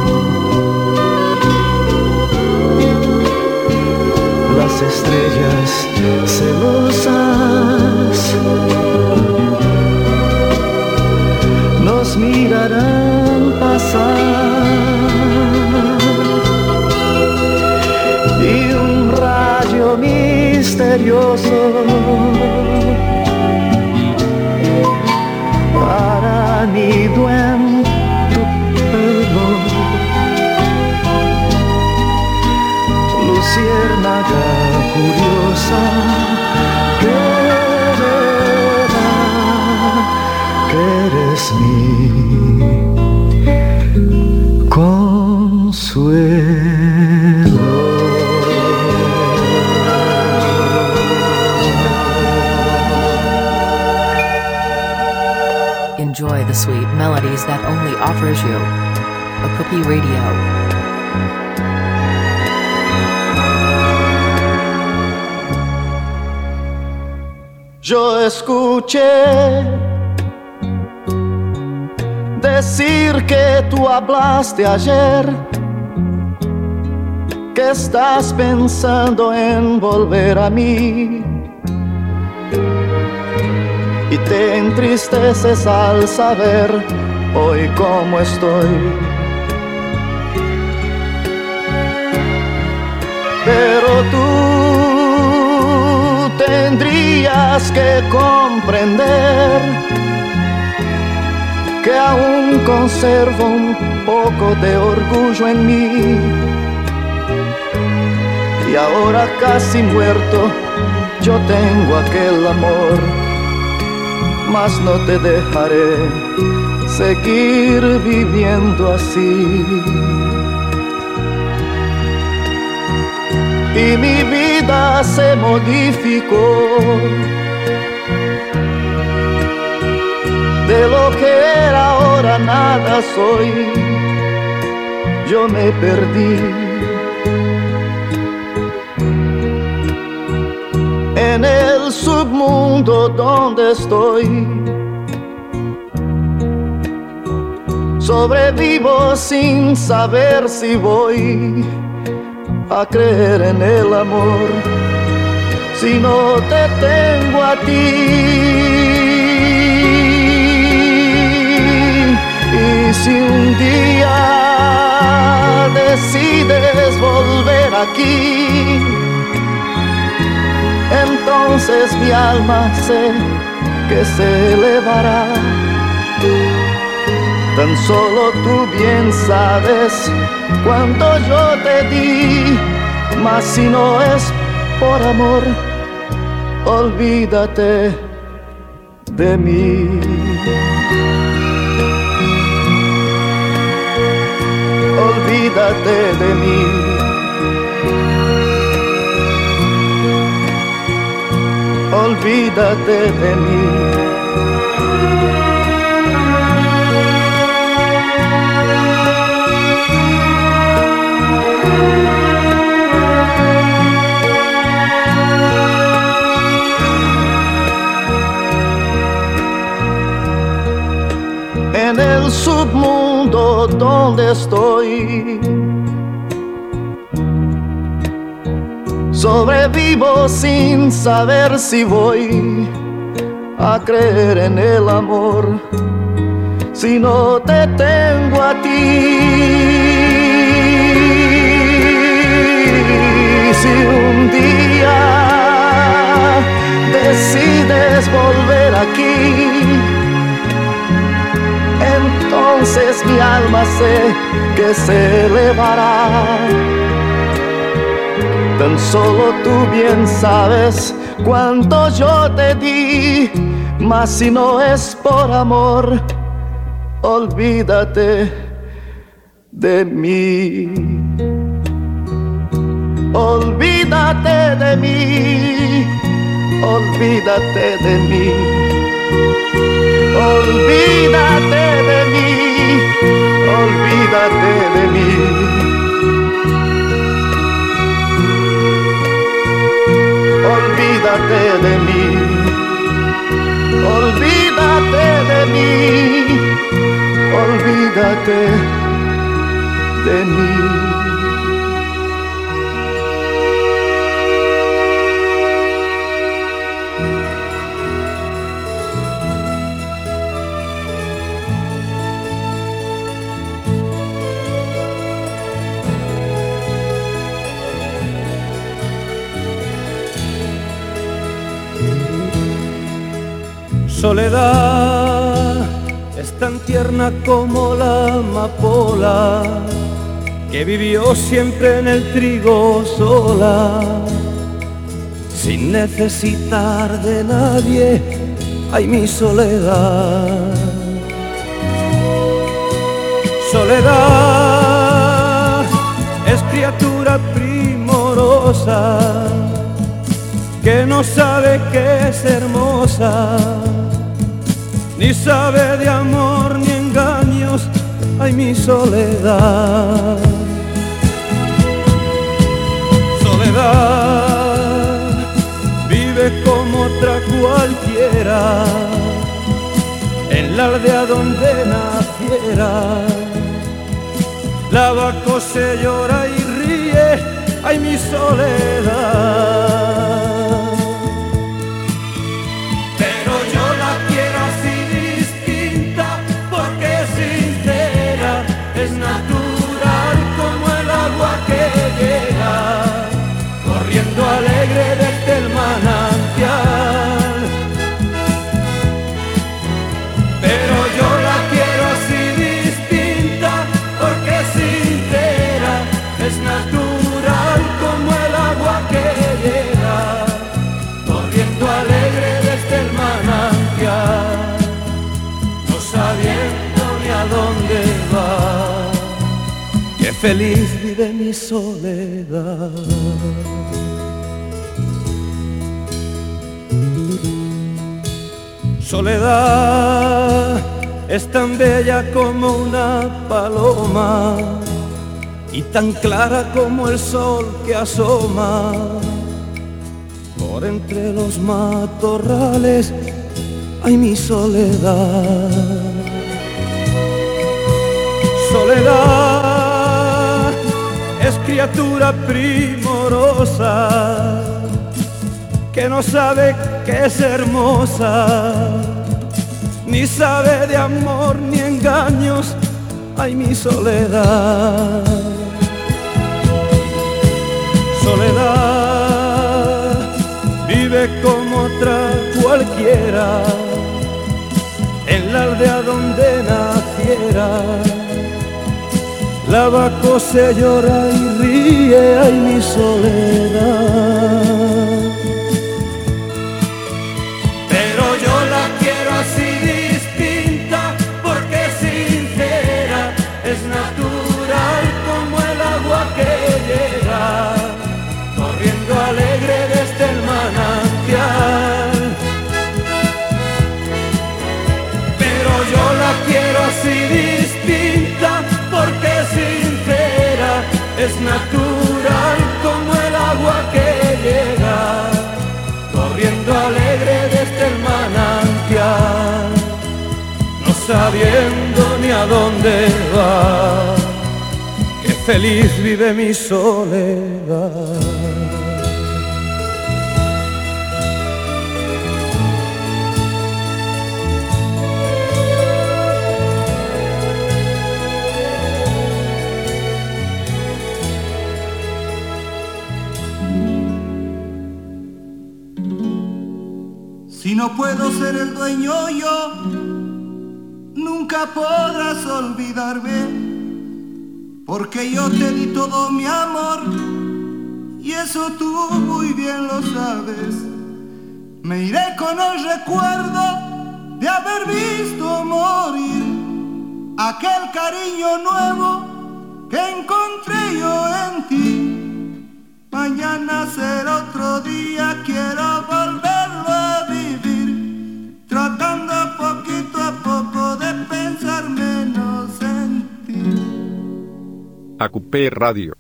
las estrellas celosas nos mirarán pasar, y un rayo misterioso hará nido en tu pelo. Luciérnaga curiosa, que verá que eres mi consuelo. Enjoy the sweet melodies that only offers you Akupi Radio. Yo escuché decir que tú hablaste ayer, que estás pensando en volver a mí, y te entristeces al saber hoy cómo estoy. Pero tú tendrías que comprender que aún conservo un poco de orgullo en mí, y ahora casi muerto yo tengo aquel amor, mas no te dejaré seguir viviendo así. Y mi vida se modificó, de lo que era ahora nada soy, yo me perdí. En el submundo donde estoy, sobrevivo sin saber si voy a creer en el amor, si no te tengo a ti. Y si un día decides volver aquí, entonces entonces mi alma sé que se elevará. Tan solo tú bien sabes cuánto yo te di, mas si no es por amor, olvídate de mí. Olvídate de mí. Olvídate de mí. En el submundo donde estoy, sobrevivo sin saber si voy a creer en el amor si no te tengo a ti. Si un día decides volver aquí, entonces mi alma sé que se elevará. Tan solo tú bien sabes cuánto yo te di, mas si no es por amor, olvídate de mí. Olvídate de mí. Olvídate de mí. Olvídate de mí, olvídate de mí. Olvídate de mí, olvídate de mí, olvídate de mí. Soledad es tan tierna como la amapola, que vivió siempre en el trigo sola, sin necesitar de nadie. Ay, mi soledad. Soledad es criatura primorosa, que no sabe que es hermosa, ni sabe de amor ni engaños. Ay, mi soledad. Soledad vive como otra cualquiera, en la aldea donde naciera. Lava, cose, llora y ríe. Ay, mi soledad. Es natural como el agua que llega, corriendo alegre desde el manantial. Pero yo la quiero así distinta, porque es sincera. Es natural como el agua que llega, corriendo alegre desde el manantial, no sabiendo ni a dónde va. Qué feliz vive mi soledad. Soledad es tan bella como una paloma y tan clara como el sol que asoma por entre los matorrales. Ay, mi soledad. Soledad es criatura primorosa, que no sabe que es hermosa, ni sabe de amor ni engaños. Ay, mi soledad. Soledad vive vive como otra cualquiera, en la aldea donde naciera. La vaca se llora y ríe, ay mi soledad. Pero yo la quiero así distinta, porque es sincera, es natural como el agua que llega, corriendo alegre desde el manantial. Pero yo la quiero así distinta, porque es sincera, es natural como el agua que llega, corriendo alegre desde el manantial, no sabiendo ni a dónde va, que feliz vive mi soledad. Si no puedo ser el dueño yo, nunca podrás olvidarme, porque yo te di todo mi amor, y eso tú muy bien lo sabes. Me iré con el recuerdo de haber visto morir aquel cariño nuevo que encontré yo en ti. Mañana será otro día, quiero volverlo a vivir, tratando poquito a poco de pensar menos en ti. Acupé Radio.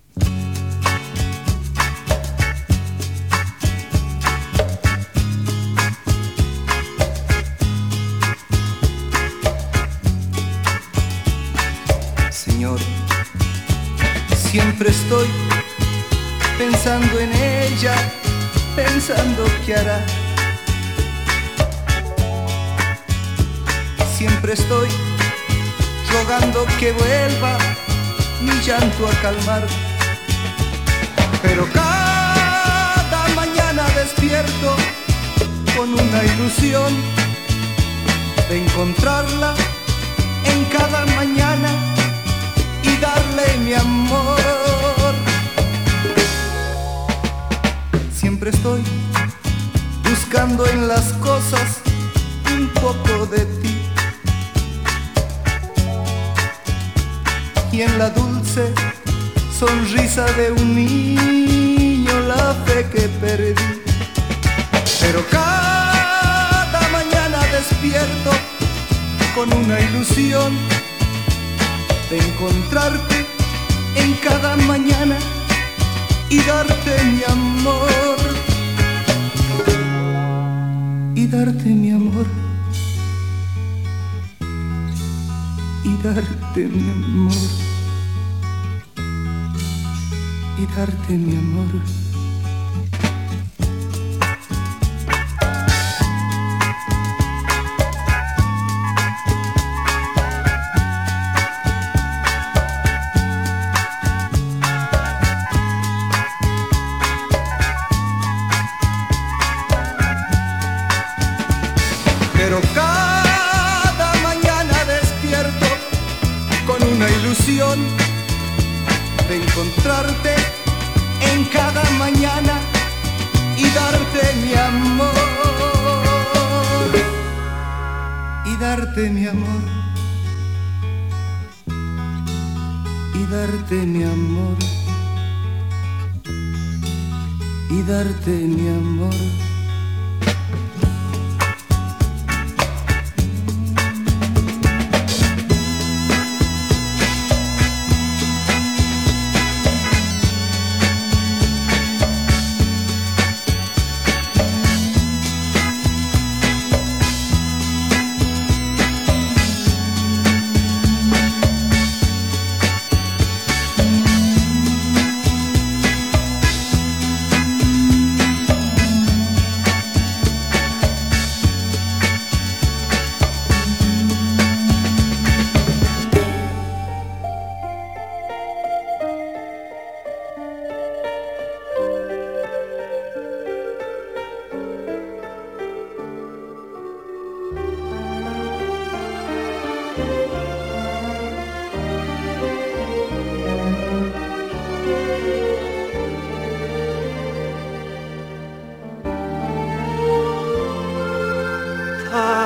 Señor, siempre estoy pensando en ella, pensando qué hará. Siempre estoy rogando que vuelva mi llanto a calmar. Pero cada mañana despierto con una ilusión de encontrarla en cada mañana y darle mi amor. Siempre estoy buscando en las cosas un poco de ti, y en la dulce sonrisa de un niño la fe que perdí. Pero cada mañana despierto con una ilusión de encontrarte en cada mañana y darte mi amor, y darte mi amor, y darte mi amor, y darte mi amor. Pero cada mañana despierto con una ilusión de encontrarte en cada mañana y darte mi amor, y darte mi amor, y darte mi amor, y darte mi amor.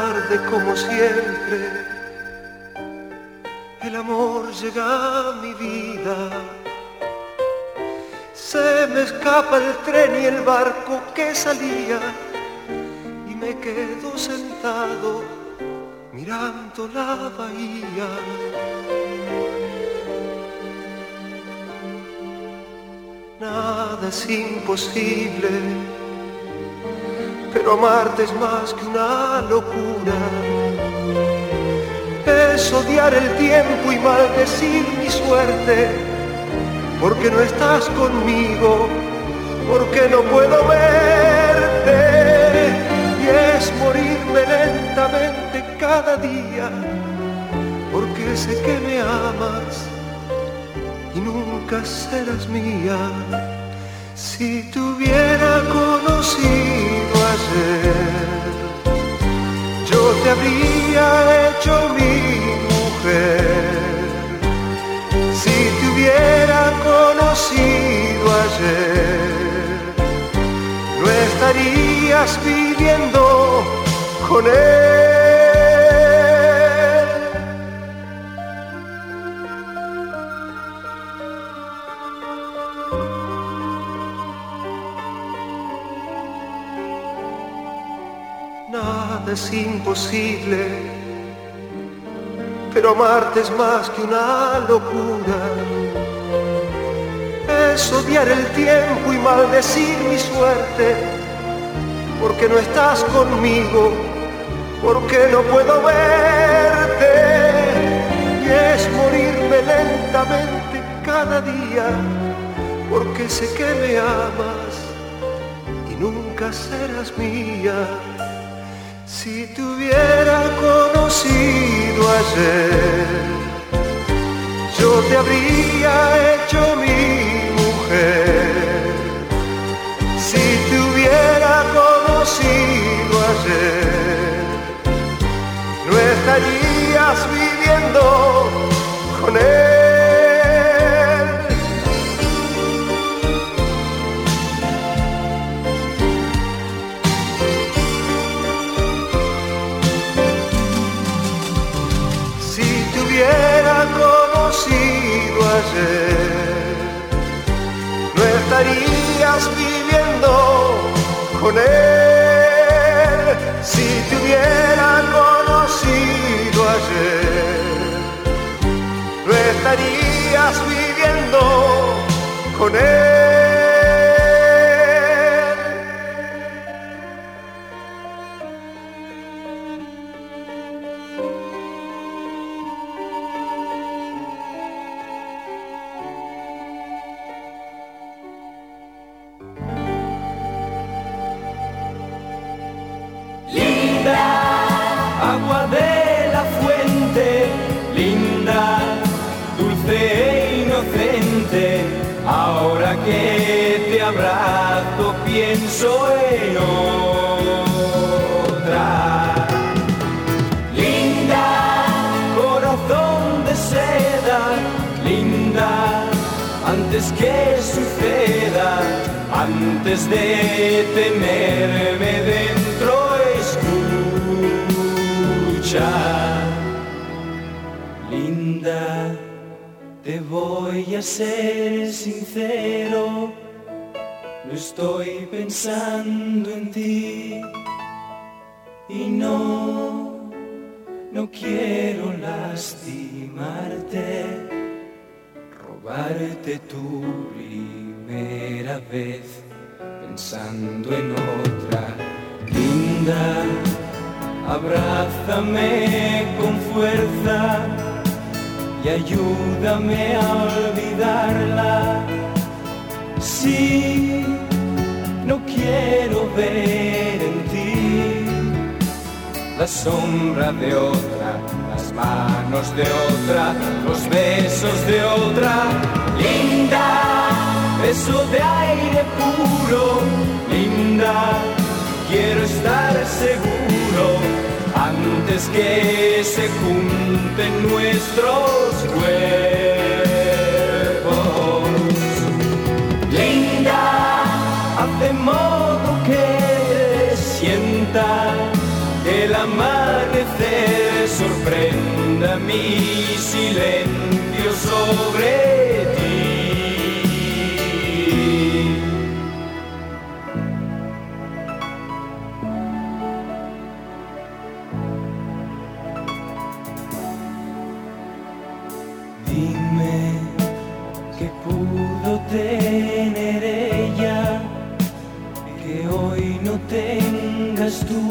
tarde como siempre, el amor llega a mi vida. Se me escapa el tren y el barco que salía y me quedo sentado mirando la bahía. Nada es imposible, pero amarte es más que una locura. Es odiar el tiempo y maldecir mi suerte, porque no estás conmigo, porque no puedo verte. Y es morirme lentamente cada día, porque sé que me amas y nunca serás mía. Si te hubiera conocido ayer, yo te habría hecho mi mujer. Si te hubiera conocido ayer, no estarías viviendo con él. Nada es imposible, pero amarte es más que una locura. Es odiar el tiempo y maldecir mi suerte, porque no estás conmigo, porque no puedo verte. Y es morirme lentamente cada día, porque sé que me amas y nunca serás mía. Si te hubiera conocido ayer, yo te habría hecho mi mujer. Si te hubiera conocido ayer, no estarías viviendo con él. Hubiera conocido ayer, no estarías viviendo con él. Si te hubiera conocido ayer, no estarías viviendo con él. Agua de la fuente, linda, dulce e inocente. Ahora que te abrazo pienso en otra. Linda, corazón de seda, linda, antes que suceda, antes de tenerme dentro, linda, te voy a ser sincero, no estoy pensando en ti y no quiero lastimarte, robarte tu primera vez pensando en otra. Linda, abrázame con fuerza y ayúdame a olvidarla. Sí, no quiero ver en ti la sombra de otra, las manos de otra, los besos de otra. Linda, beso de aire puro, linda, quiero estar seguro antes que se junten nuestros cuerpos. Linda, haz de modo que sienta que que el amanecer sorprenda mi silencio sobre ti. Dime qué pudo tener ella que hoy no tengas tú.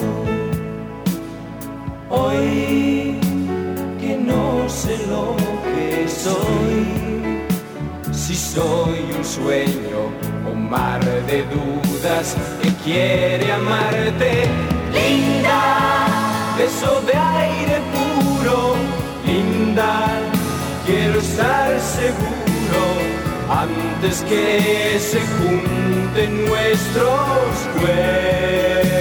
Hoy que no sé lo que soy, si soy un sueño o mar de dudas que quiere amarte. Linda, beso de aire puro, linda, quiero estar seguro antes que se junten nuestros cuerpos.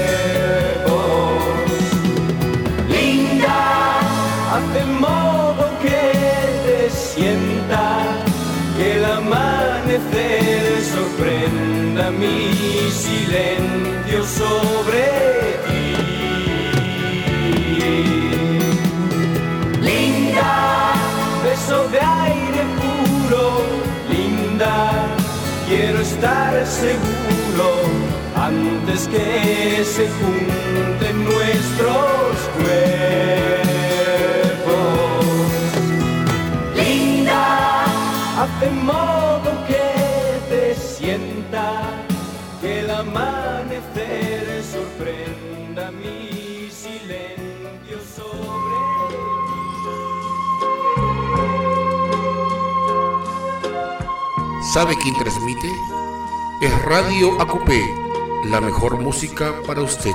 Linda, haz de modo que te sienta, que el amanecer sorprenda mi silencio sobre ti. Linda, beso de aire puro, linda, quiero estar seguro antes que se junten nuestros cuerpos. Linda, haz de modo que te sienta, que el amanecer sorprenda mi silencio sobre ti. ¿Sabe quién transmite? Es Radio AQP, la mejor música para usted.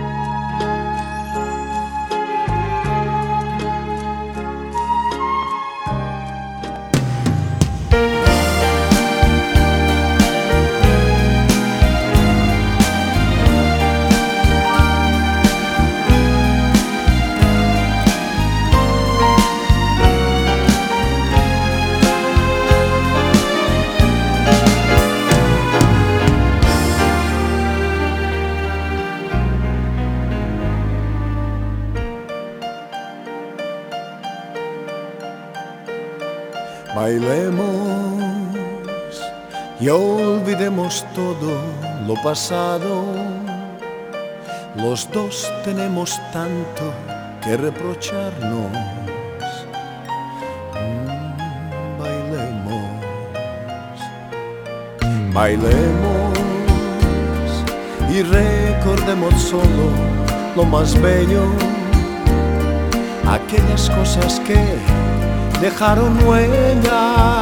Bailemos y olvidemos todo lo pasado. Los dos tenemos tanto que reprocharnos. Bailemos, bailemos y recordemos solo lo más bello, aquellas cosas que dejaron huellas.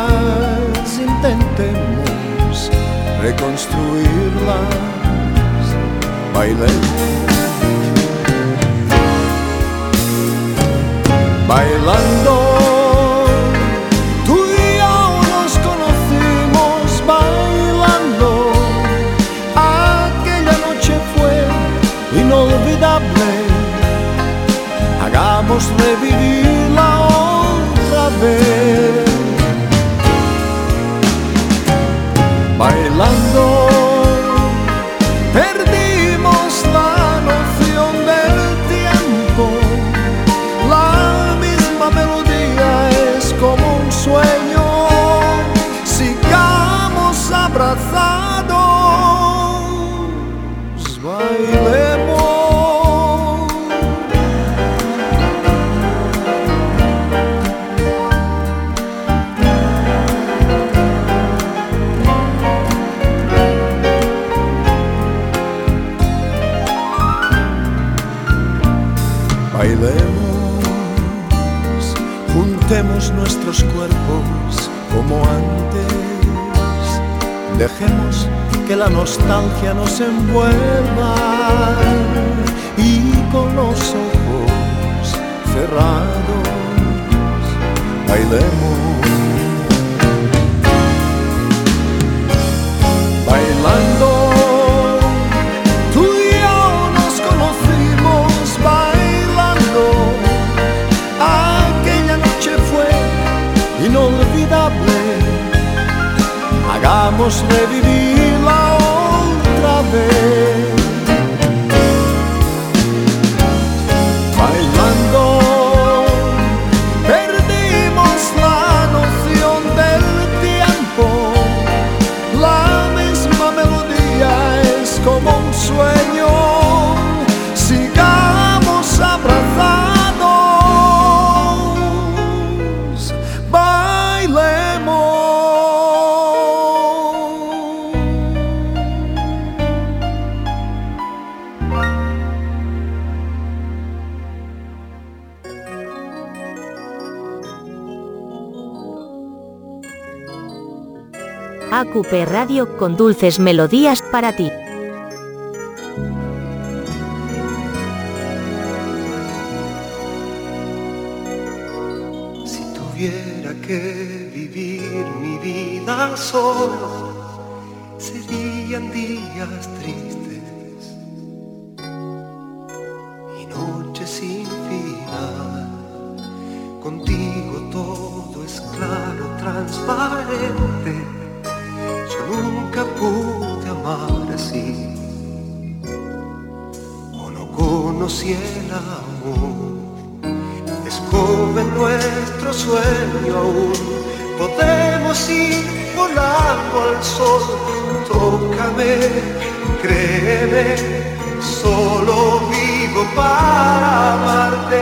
Intentemos reconstruirlas. Bailemos, bailando. Tú y yo nos conocimos bailando. Aquella noche fue inolvidable. Hagamos revivirla otra vez. Bailando perdimos la noción del tiempo. La misma melodía es como un sueño. Sigamos abrazados, bailemos. Bailemos, juntemos nuestros cuerpos como antes. Dejemos que la nostalgia nos envuelva y con los ojos cerrados bailemos. Bailando. Inolvidable, hagamos revivirla otra vez. AQP Radio con dulces melodías para ti. Si tuviera que vivir mi vida solo, serían días tristes y noches sin final. Contigo todo es claro, transparente. Yo nunca pude amar así, o no conocí el amor. Es joven nuestro sueño aún, podemos ir volando al sol. Tócame, créeme, solo vivo para amarte.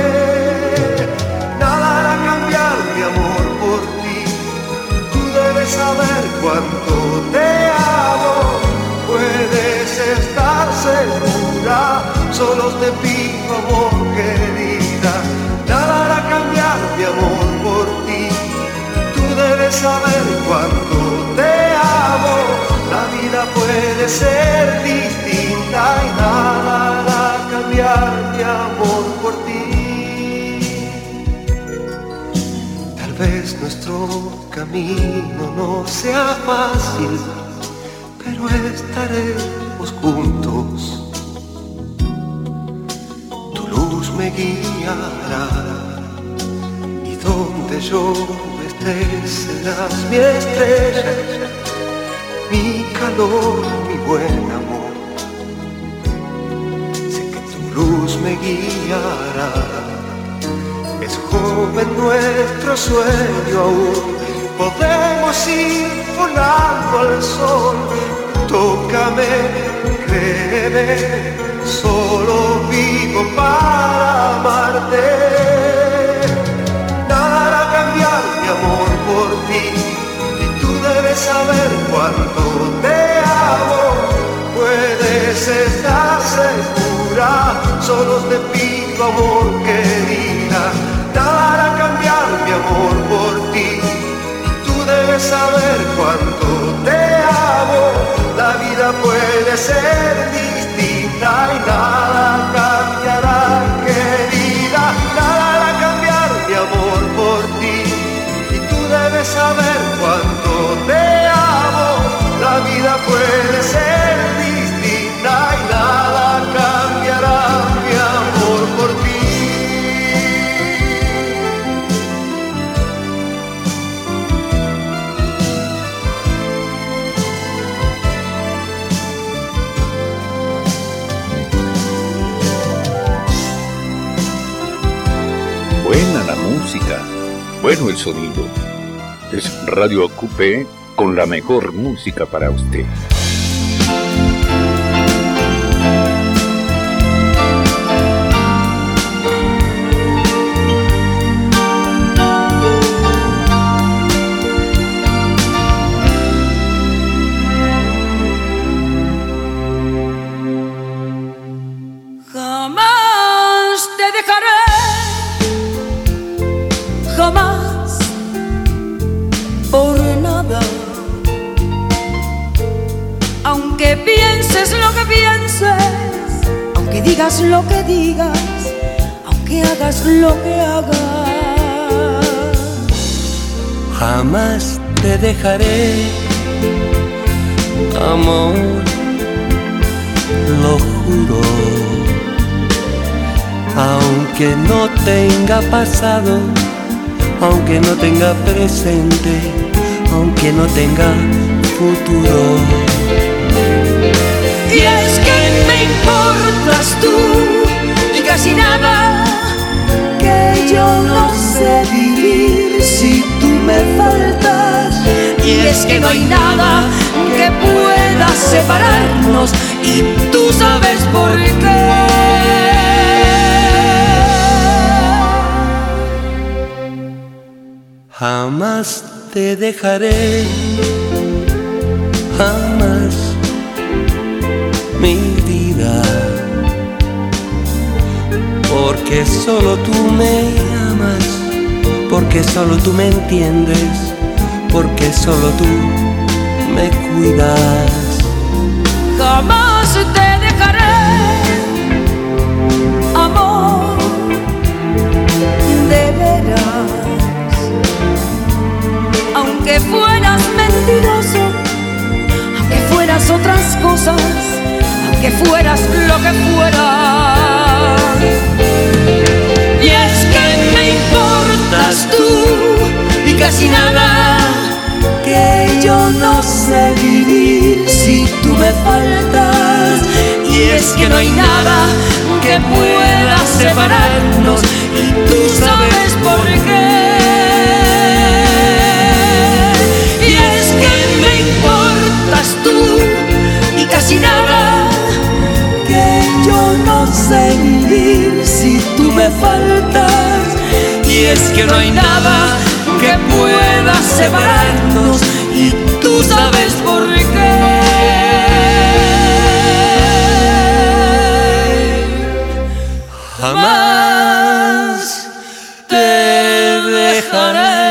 Nada hará cambiar mi amor por ti, tú debes saber cuánto te amo. Puedes estar segura, solo te pido amor, querida. Nada hará cambiar mi amor por ti, tú debes saber cuánto te amo. La vida puede ser distinta y nada hará cambiar mi amor por ti. Tal vez nuestro camino no sea fácil, pero estaremos juntos. Tu luz me guiará y donde yo esté serás mi estrella, mi calor, mi buen amor. Sé que tu luz me guiará. Es joven nuestro sueño aún, podemos ir volando al sol. Tócame, créeme, solo vivo para amarte. Nada hará cambiar mi amor por ti, y tú debes saber cuánto te amo. Puedes estar segura, solo te pido amor, querida. Nada hará cambiar mi amor por ti, y tú debes saber cuánto te amo. La vida puede ser distinta y nada cambiará, querida. Nada hará cambiar mi amor por ti, y tú debes saber cuánto te amo. La vida puede ser distinta y nada cambiará mi amor por ti. Buena la música, bueno el sonido. Es Radio AQP con la mejor música para usted. Jamás te dejaré, jamás, por nada. Aunque pienses lo que pienses, aunque digas lo que digas, aunque hagas lo que hagas, jamás te dejaré, amor, lo juro. Aunque no tenga pasado, aunque no tenga presente, aunque no tenga futuro. Y es que me importas tú y casi nada, que yo no sé vivir si tú me faltas. Y es que no hay nada que pueda separarnos y tú sabes por qué. Jamás te dejaré, jamás, mi vida, porque solo tú me amas, porque solo tú me entiendes, porque solo tú me cuidas. Jamás te dejaré, amor, de veras. Aunque fueras mentiroso, aunque fueras otras cosas, aunque fueras lo que fueras. Y es que me importas tú y casi nada, que yo no sé vivir si tú me faltas. Y es que no hay nada que pueda separarnos, y tú sabes por qué. Y es que me importas tú y casi nada, que yo no sé vivir si tú me faltas. Y es que no hay nada que pueda separarnos, y tú sabes por qué. Jamás te dejaré.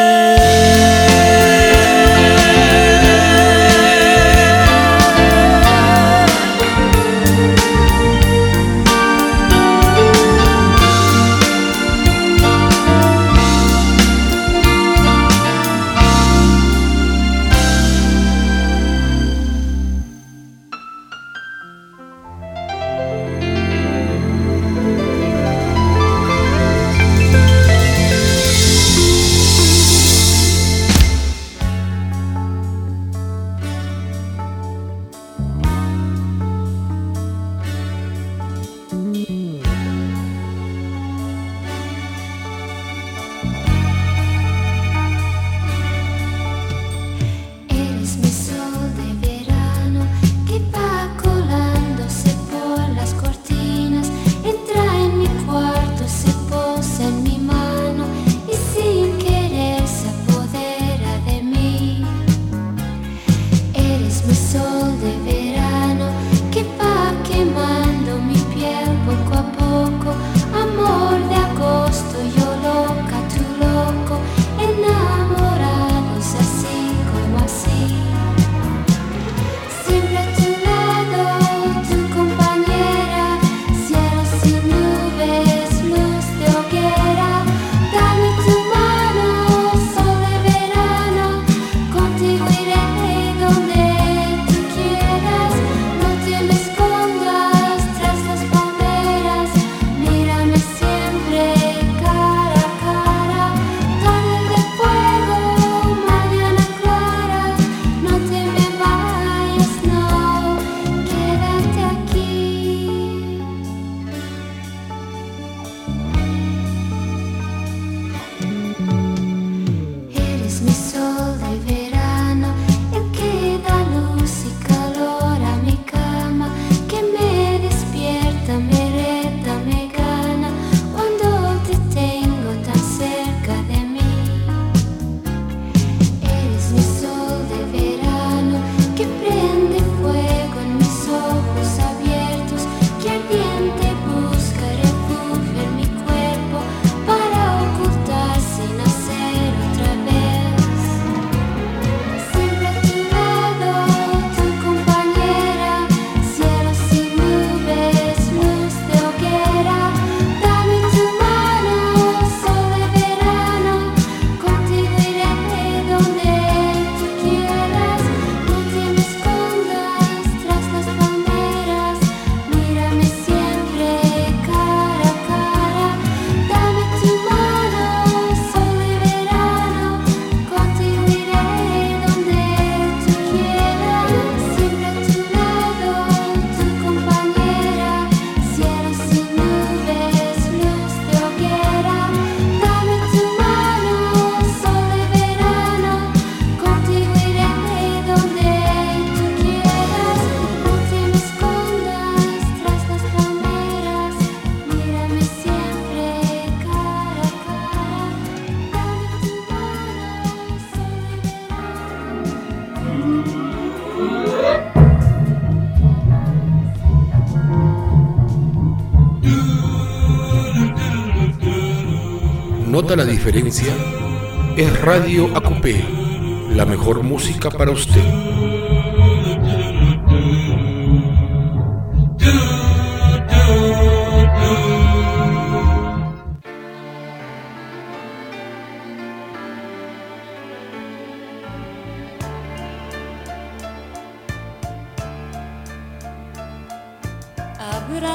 ¿Nota la diferencia? Es Radio ACUPE, la mejor música para usted.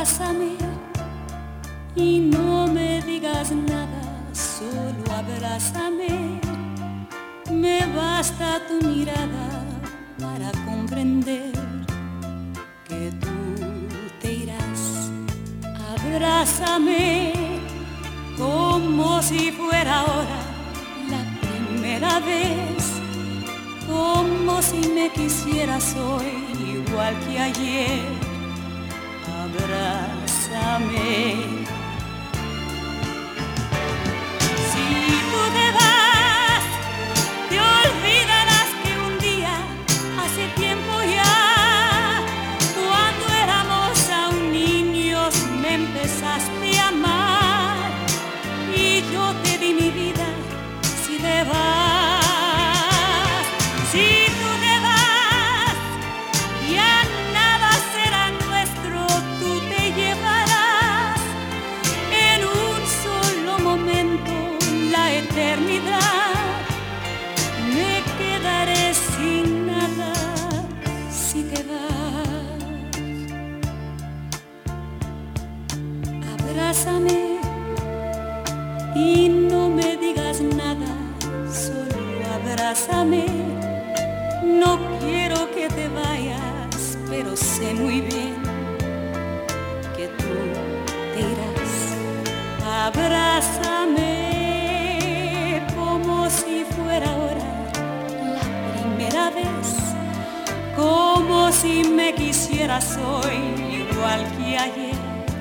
abrázame y no me digas nada, solo abrázame. Me basta tu mirada para comprender que tú te irás. Abrázame como si fuera ahora la primera vez, como si me quisieras hoy igual que ayer. Abrázame. Si tú te vas, te olvidarás que un día, hace tiempo ya, cuando éramos aún niños, me empezaste a amar y yo te di mi vida. Si te vas, si tú te vas, ya nada será nuestro, tú te llevarás en un solo momento la eternidad. Me quedaré sin nada si te vas. Abrázame y no me digas nada, solo abrázame. No quiero que te vayas, pero sé muy bien que tú te irás. Abrázame como si fuera ahora la primera vez, como si me quisieras hoy igual que ayer.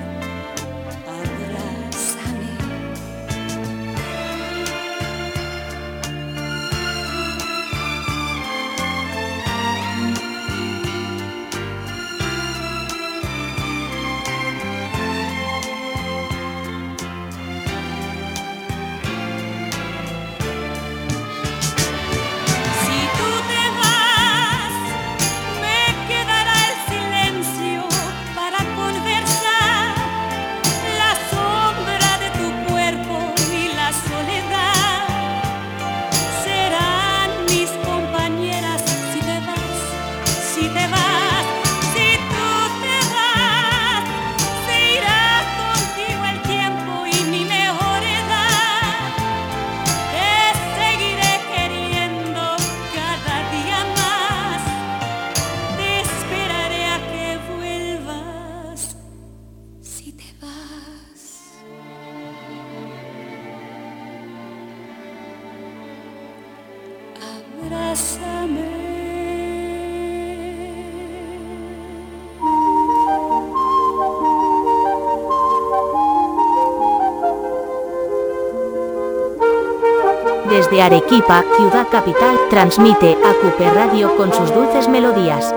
Desde Arequipa, ciudad capital, transmite AQP Radio con sus dulces melodías.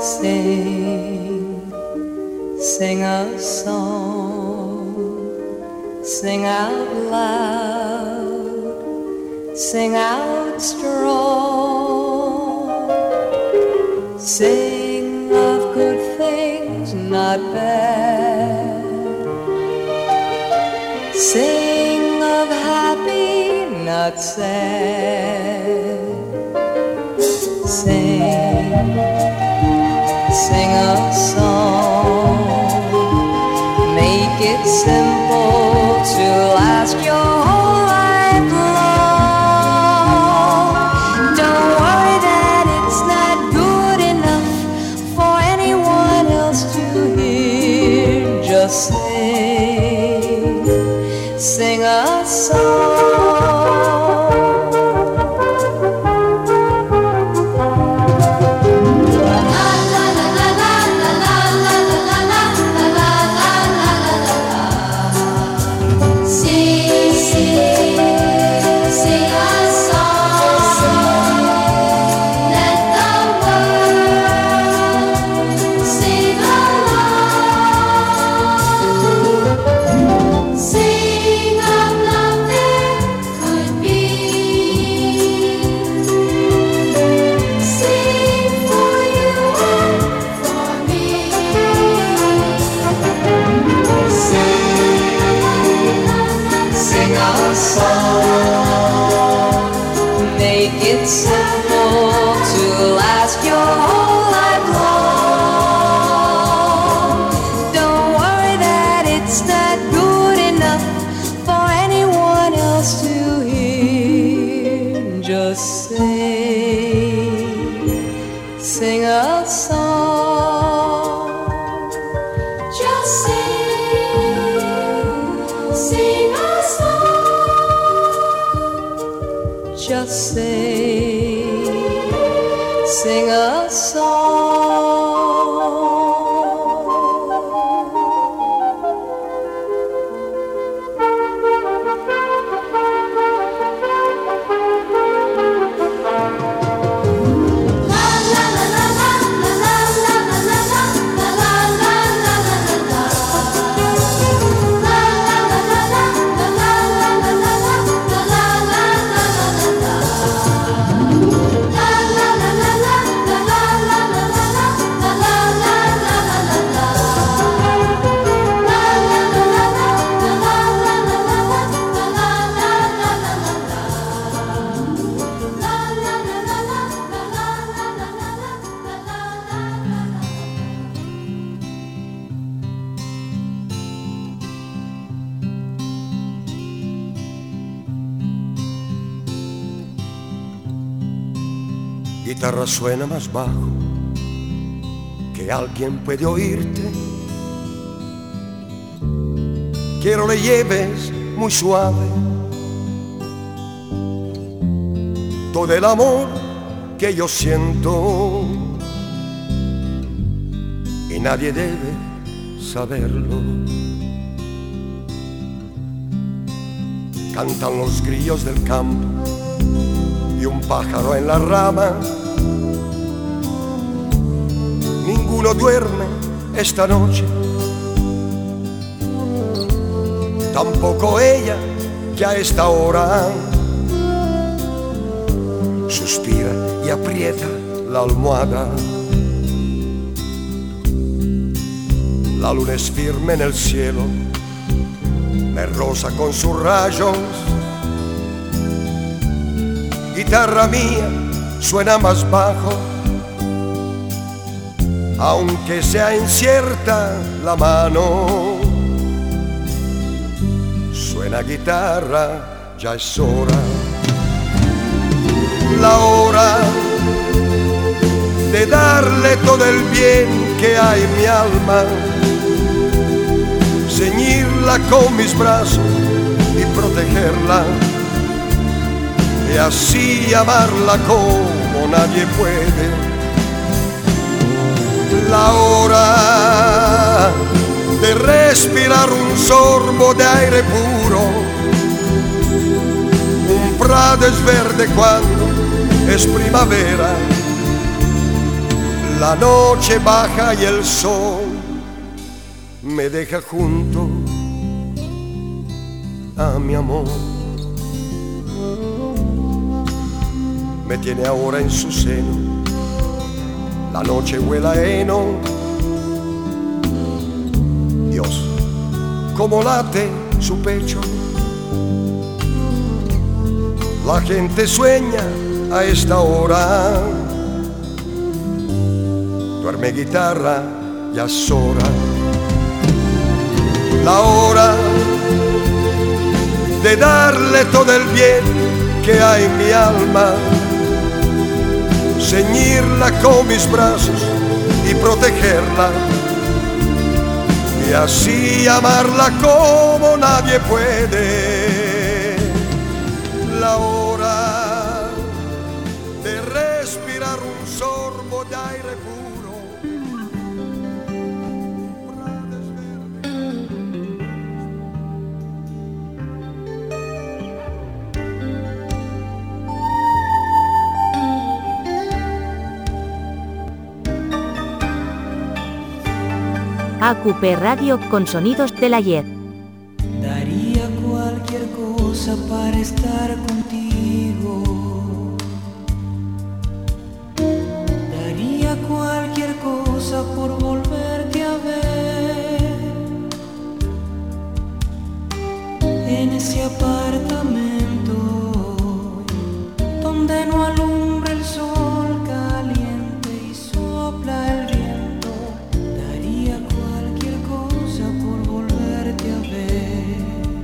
Sing, sing a song, sing out loud, sing out strong, sing of good things, not bad, sing of happy, not sad. Sing, sing a song, make it simple to last your whole life long. Don't worry that it's not good enough for anyone else to hear. Just sing, sing a song. Don't worry sing a song. Just sing a song. Guitarra suena más bajo, que alguien puede oírte. Quiero le lleves muy suave todo el amor que yo siento, y nadie debe saberlo. Cantan los grillos del campo y un pájaro en la rama. Ninguno duerme esta noche, tampoco ella, que a esta hora suspira y aprieta la almohada. La luna es firme en el cielo, me rosa con sus rayos. Guitarra mía suena más bajo, aunque sea incierta la mano. Suena guitarra, ya es hora, la hora de darle todo el bien que hay en mi alma, ceñirla con mis brazos y protegerla, y así amarla como nadie puede. La hora de respirar un sorbo de aire puro. Un prado es verde cuando es primavera, la noche baja y el sol me deja junto a mi amor. Me tiene ahora en su seno, la noche huele a heno. Dios, cómo late su pecho. La gente sueña a esta hora. Duerme guitarra, ya es hora. La hora de darle todo el bien que hay en mi alma, ceñirla con mis brazos y protegerla, y así amarla como nadie puede. La hora de respirar un sorbo de aire puro. AQP Radio con sonidos del ayer. Daría cualquier cosa para estar contigo. Daría cualquier cosa por volverte a ver. En ese apartamento donde no alumbra el sol caliente y sopla el viento. Daría cualquier cosa por volverte a ver.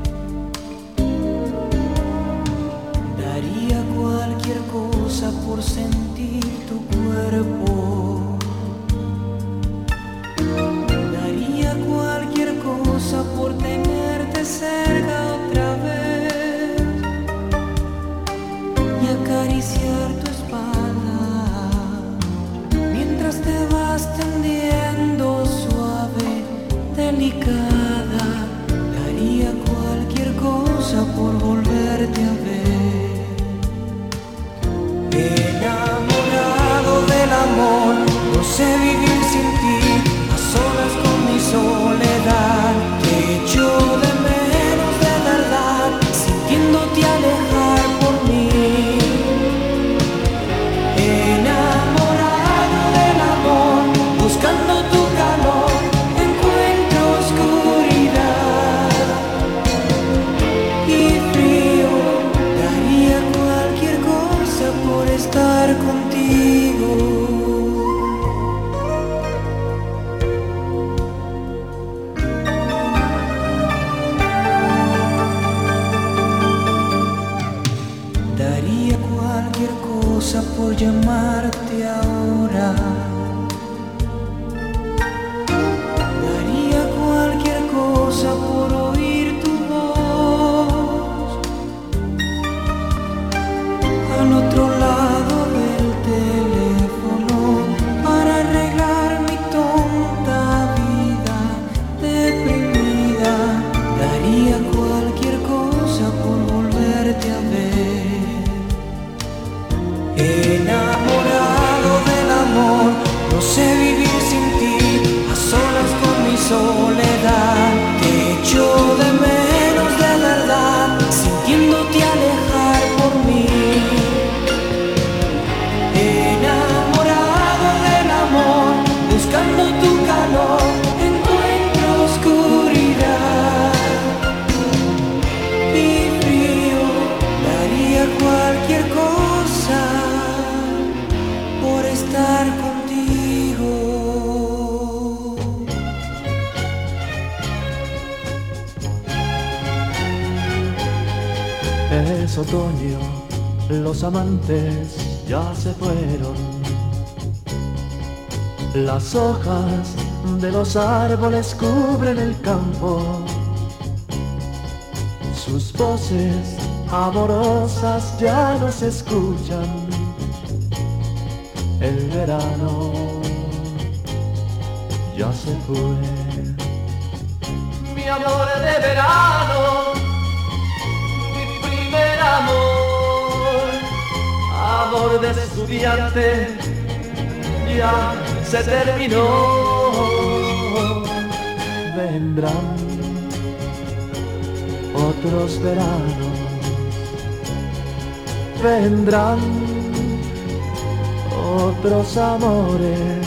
Daría cualquier cosa por sentir tu cuerpo. Daría cualquier cosa por tenerte cerca. cosa por volverte a ver. Enamorado del amor, no sé vivir sin ti, a solas con mi soledad. Te echo de menos de verdad, sintiéndote alejar por mí. Enamorado del amor, buscando tu calor, encuentro oscuridad y frío. Daría cualquier cosa por estar contigo. Daría cualquier cosa por llamarte ahora. Daría cualquier cosa por oír tu voz al otro lado del teléfono, para arreglar mi tonta vida deprimida. Daría cualquier cosa por volverte a ver. Enamorado del amor, no sé vivir sin ti, a solas con mi soledad. Te echo de menos de verdad, sintiéndote alejar por mí. Enamorado del amor, buscando tu calor, encuentro oscuridad y frío. Daría cualquier cosa por estar contigo. Es otoño, los amantes ya se fueron. Las hojas de los árboles cubren el campo. Sus voces amorosas ya no se escuchan. El verano ya se fue. Mi amor de verano, mi primer amor, amor de estudiante, ya se terminó. Vendrán otros veranos, vendrán otros amores,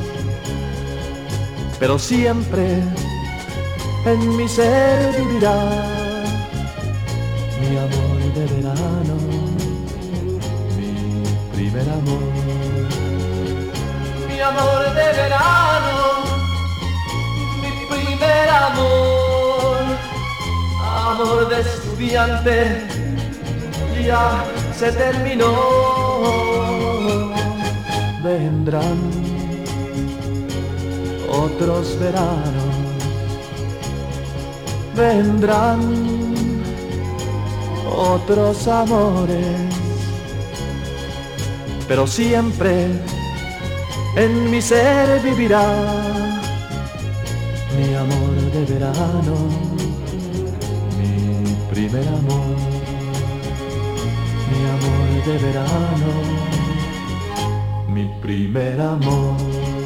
pero siempre en mi ser vivirá mi amor de verano, mi primer amor. Mi amor de verano, mi primer amor, amor de estudiante, ya se terminó. Vendrán otros veranos, vendrán otros amores, pero siempre en mi ser vivirá mi amor de verano, mi primer amor, mi amor de verano, mi primer amor.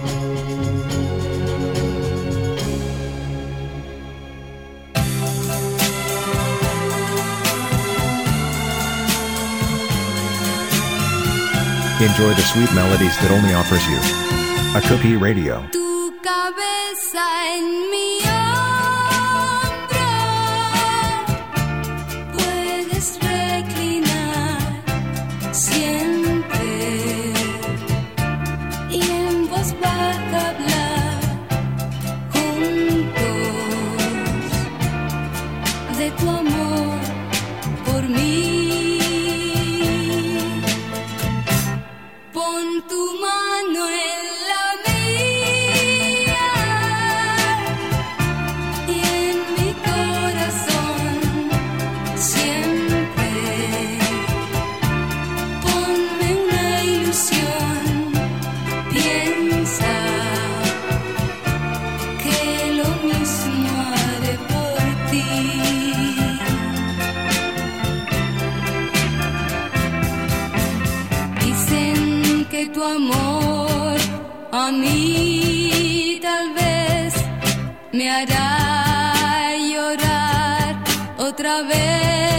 Enjoy the sweet melodies that only offers you Akupi Radio. Tu cabeza en mi hombro, puedes reclinar siempre y en voz baja hablar juntos de tu amor por mí. Pon tu mano en la mía amor a mí tal vez me hará llorar otra vez.